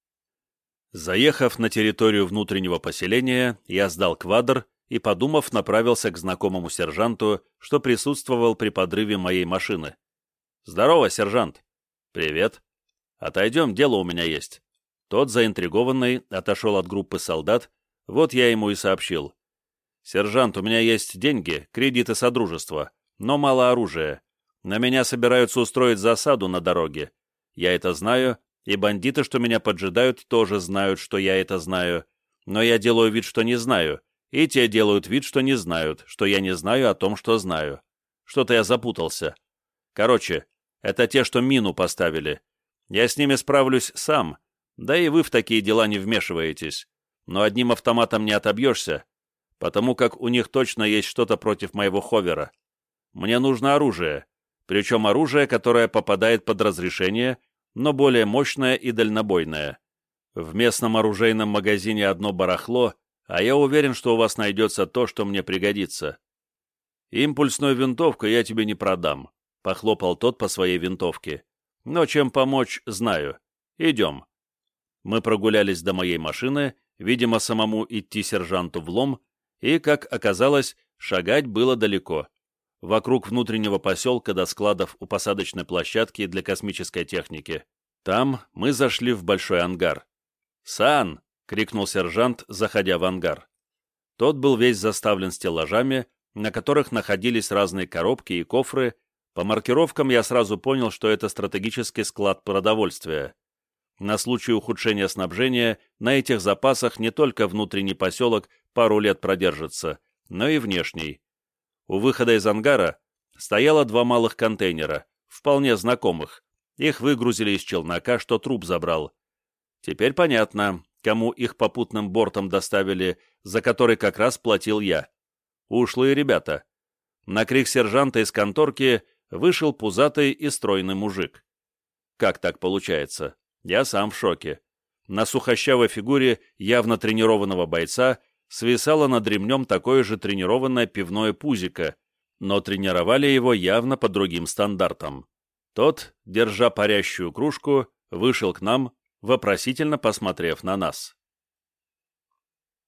Заехав на территорию внутреннего поселения, я сдал квадр и, подумав, направился к знакомому сержанту, что присутствовал при подрыве моей машины. «Здорово, сержант!» «Привет!» «Отойдем, дело у меня есть». Тот, заинтригованный, отошел от группы солдат, вот я ему и сообщил. «Сержант, у меня есть деньги, кредиты содружества, но мало оружия. На меня собираются устроить засаду на дороге. Я это знаю, и бандиты, что меня поджидают, тоже знают, что я это знаю. Но я делаю вид, что не знаю, и те делают вид, что не знают, что я не знаю о том, что знаю. Что-то я запутался. Короче, это те, что мину поставили. Я с ними справлюсь сам, да и вы в такие дела не вмешиваетесь. Но одним автоматом не отобьешься, потому как у них точно есть что-то против моего ховера. Мне нужно оружие, причем оружие, которое попадает под разрешение, но более мощное и дальнобойное. В местном оружейном магазине одно барахло, а я уверен, что у вас найдется то, что мне пригодится. Импульсную винтовку я тебе не продам, — похлопал тот по своей винтовке. Но чем помочь, знаю. Идем. Мы прогулялись до моей машины, видимо, самому идти сержанту в лом, и, как оказалось, шагать было далеко. Вокруг внутреннего поселка до складов у посадочной площадки для космической техники. Там мы зашли в большой ангар. «Сан!» — крикнул сержант, заходя в ангар. Тот был весь заставлен стеллажами, на которых находились разные коробки и кофры. По маркировкам я сразу понял, что это стратегический склад продовольствия. На случай ухудшения снабжения на этих запасах не только внутренний поселок пару лет продержится, но и внешний. У выхода из ангара стояло два малых контейнера, вполне знакомых. Их выгрузили из челнока, что труп забрал. Теперь понятно, кому их попутным бортом доставили, за который как раз платил я. Ушлые ребята. На крик сержанта из конторки вышел пузатый и стройный мужик. Как так получается? Я сам в шоке. На сухощавой фигуре явно тренированного бойца свисало над ремнем такое же тренированное пивное пузико, но тренировали его явно по другим стандартам. Тот, держа парящую кружку, вышел к нам, вопросительно посмотрев на нас.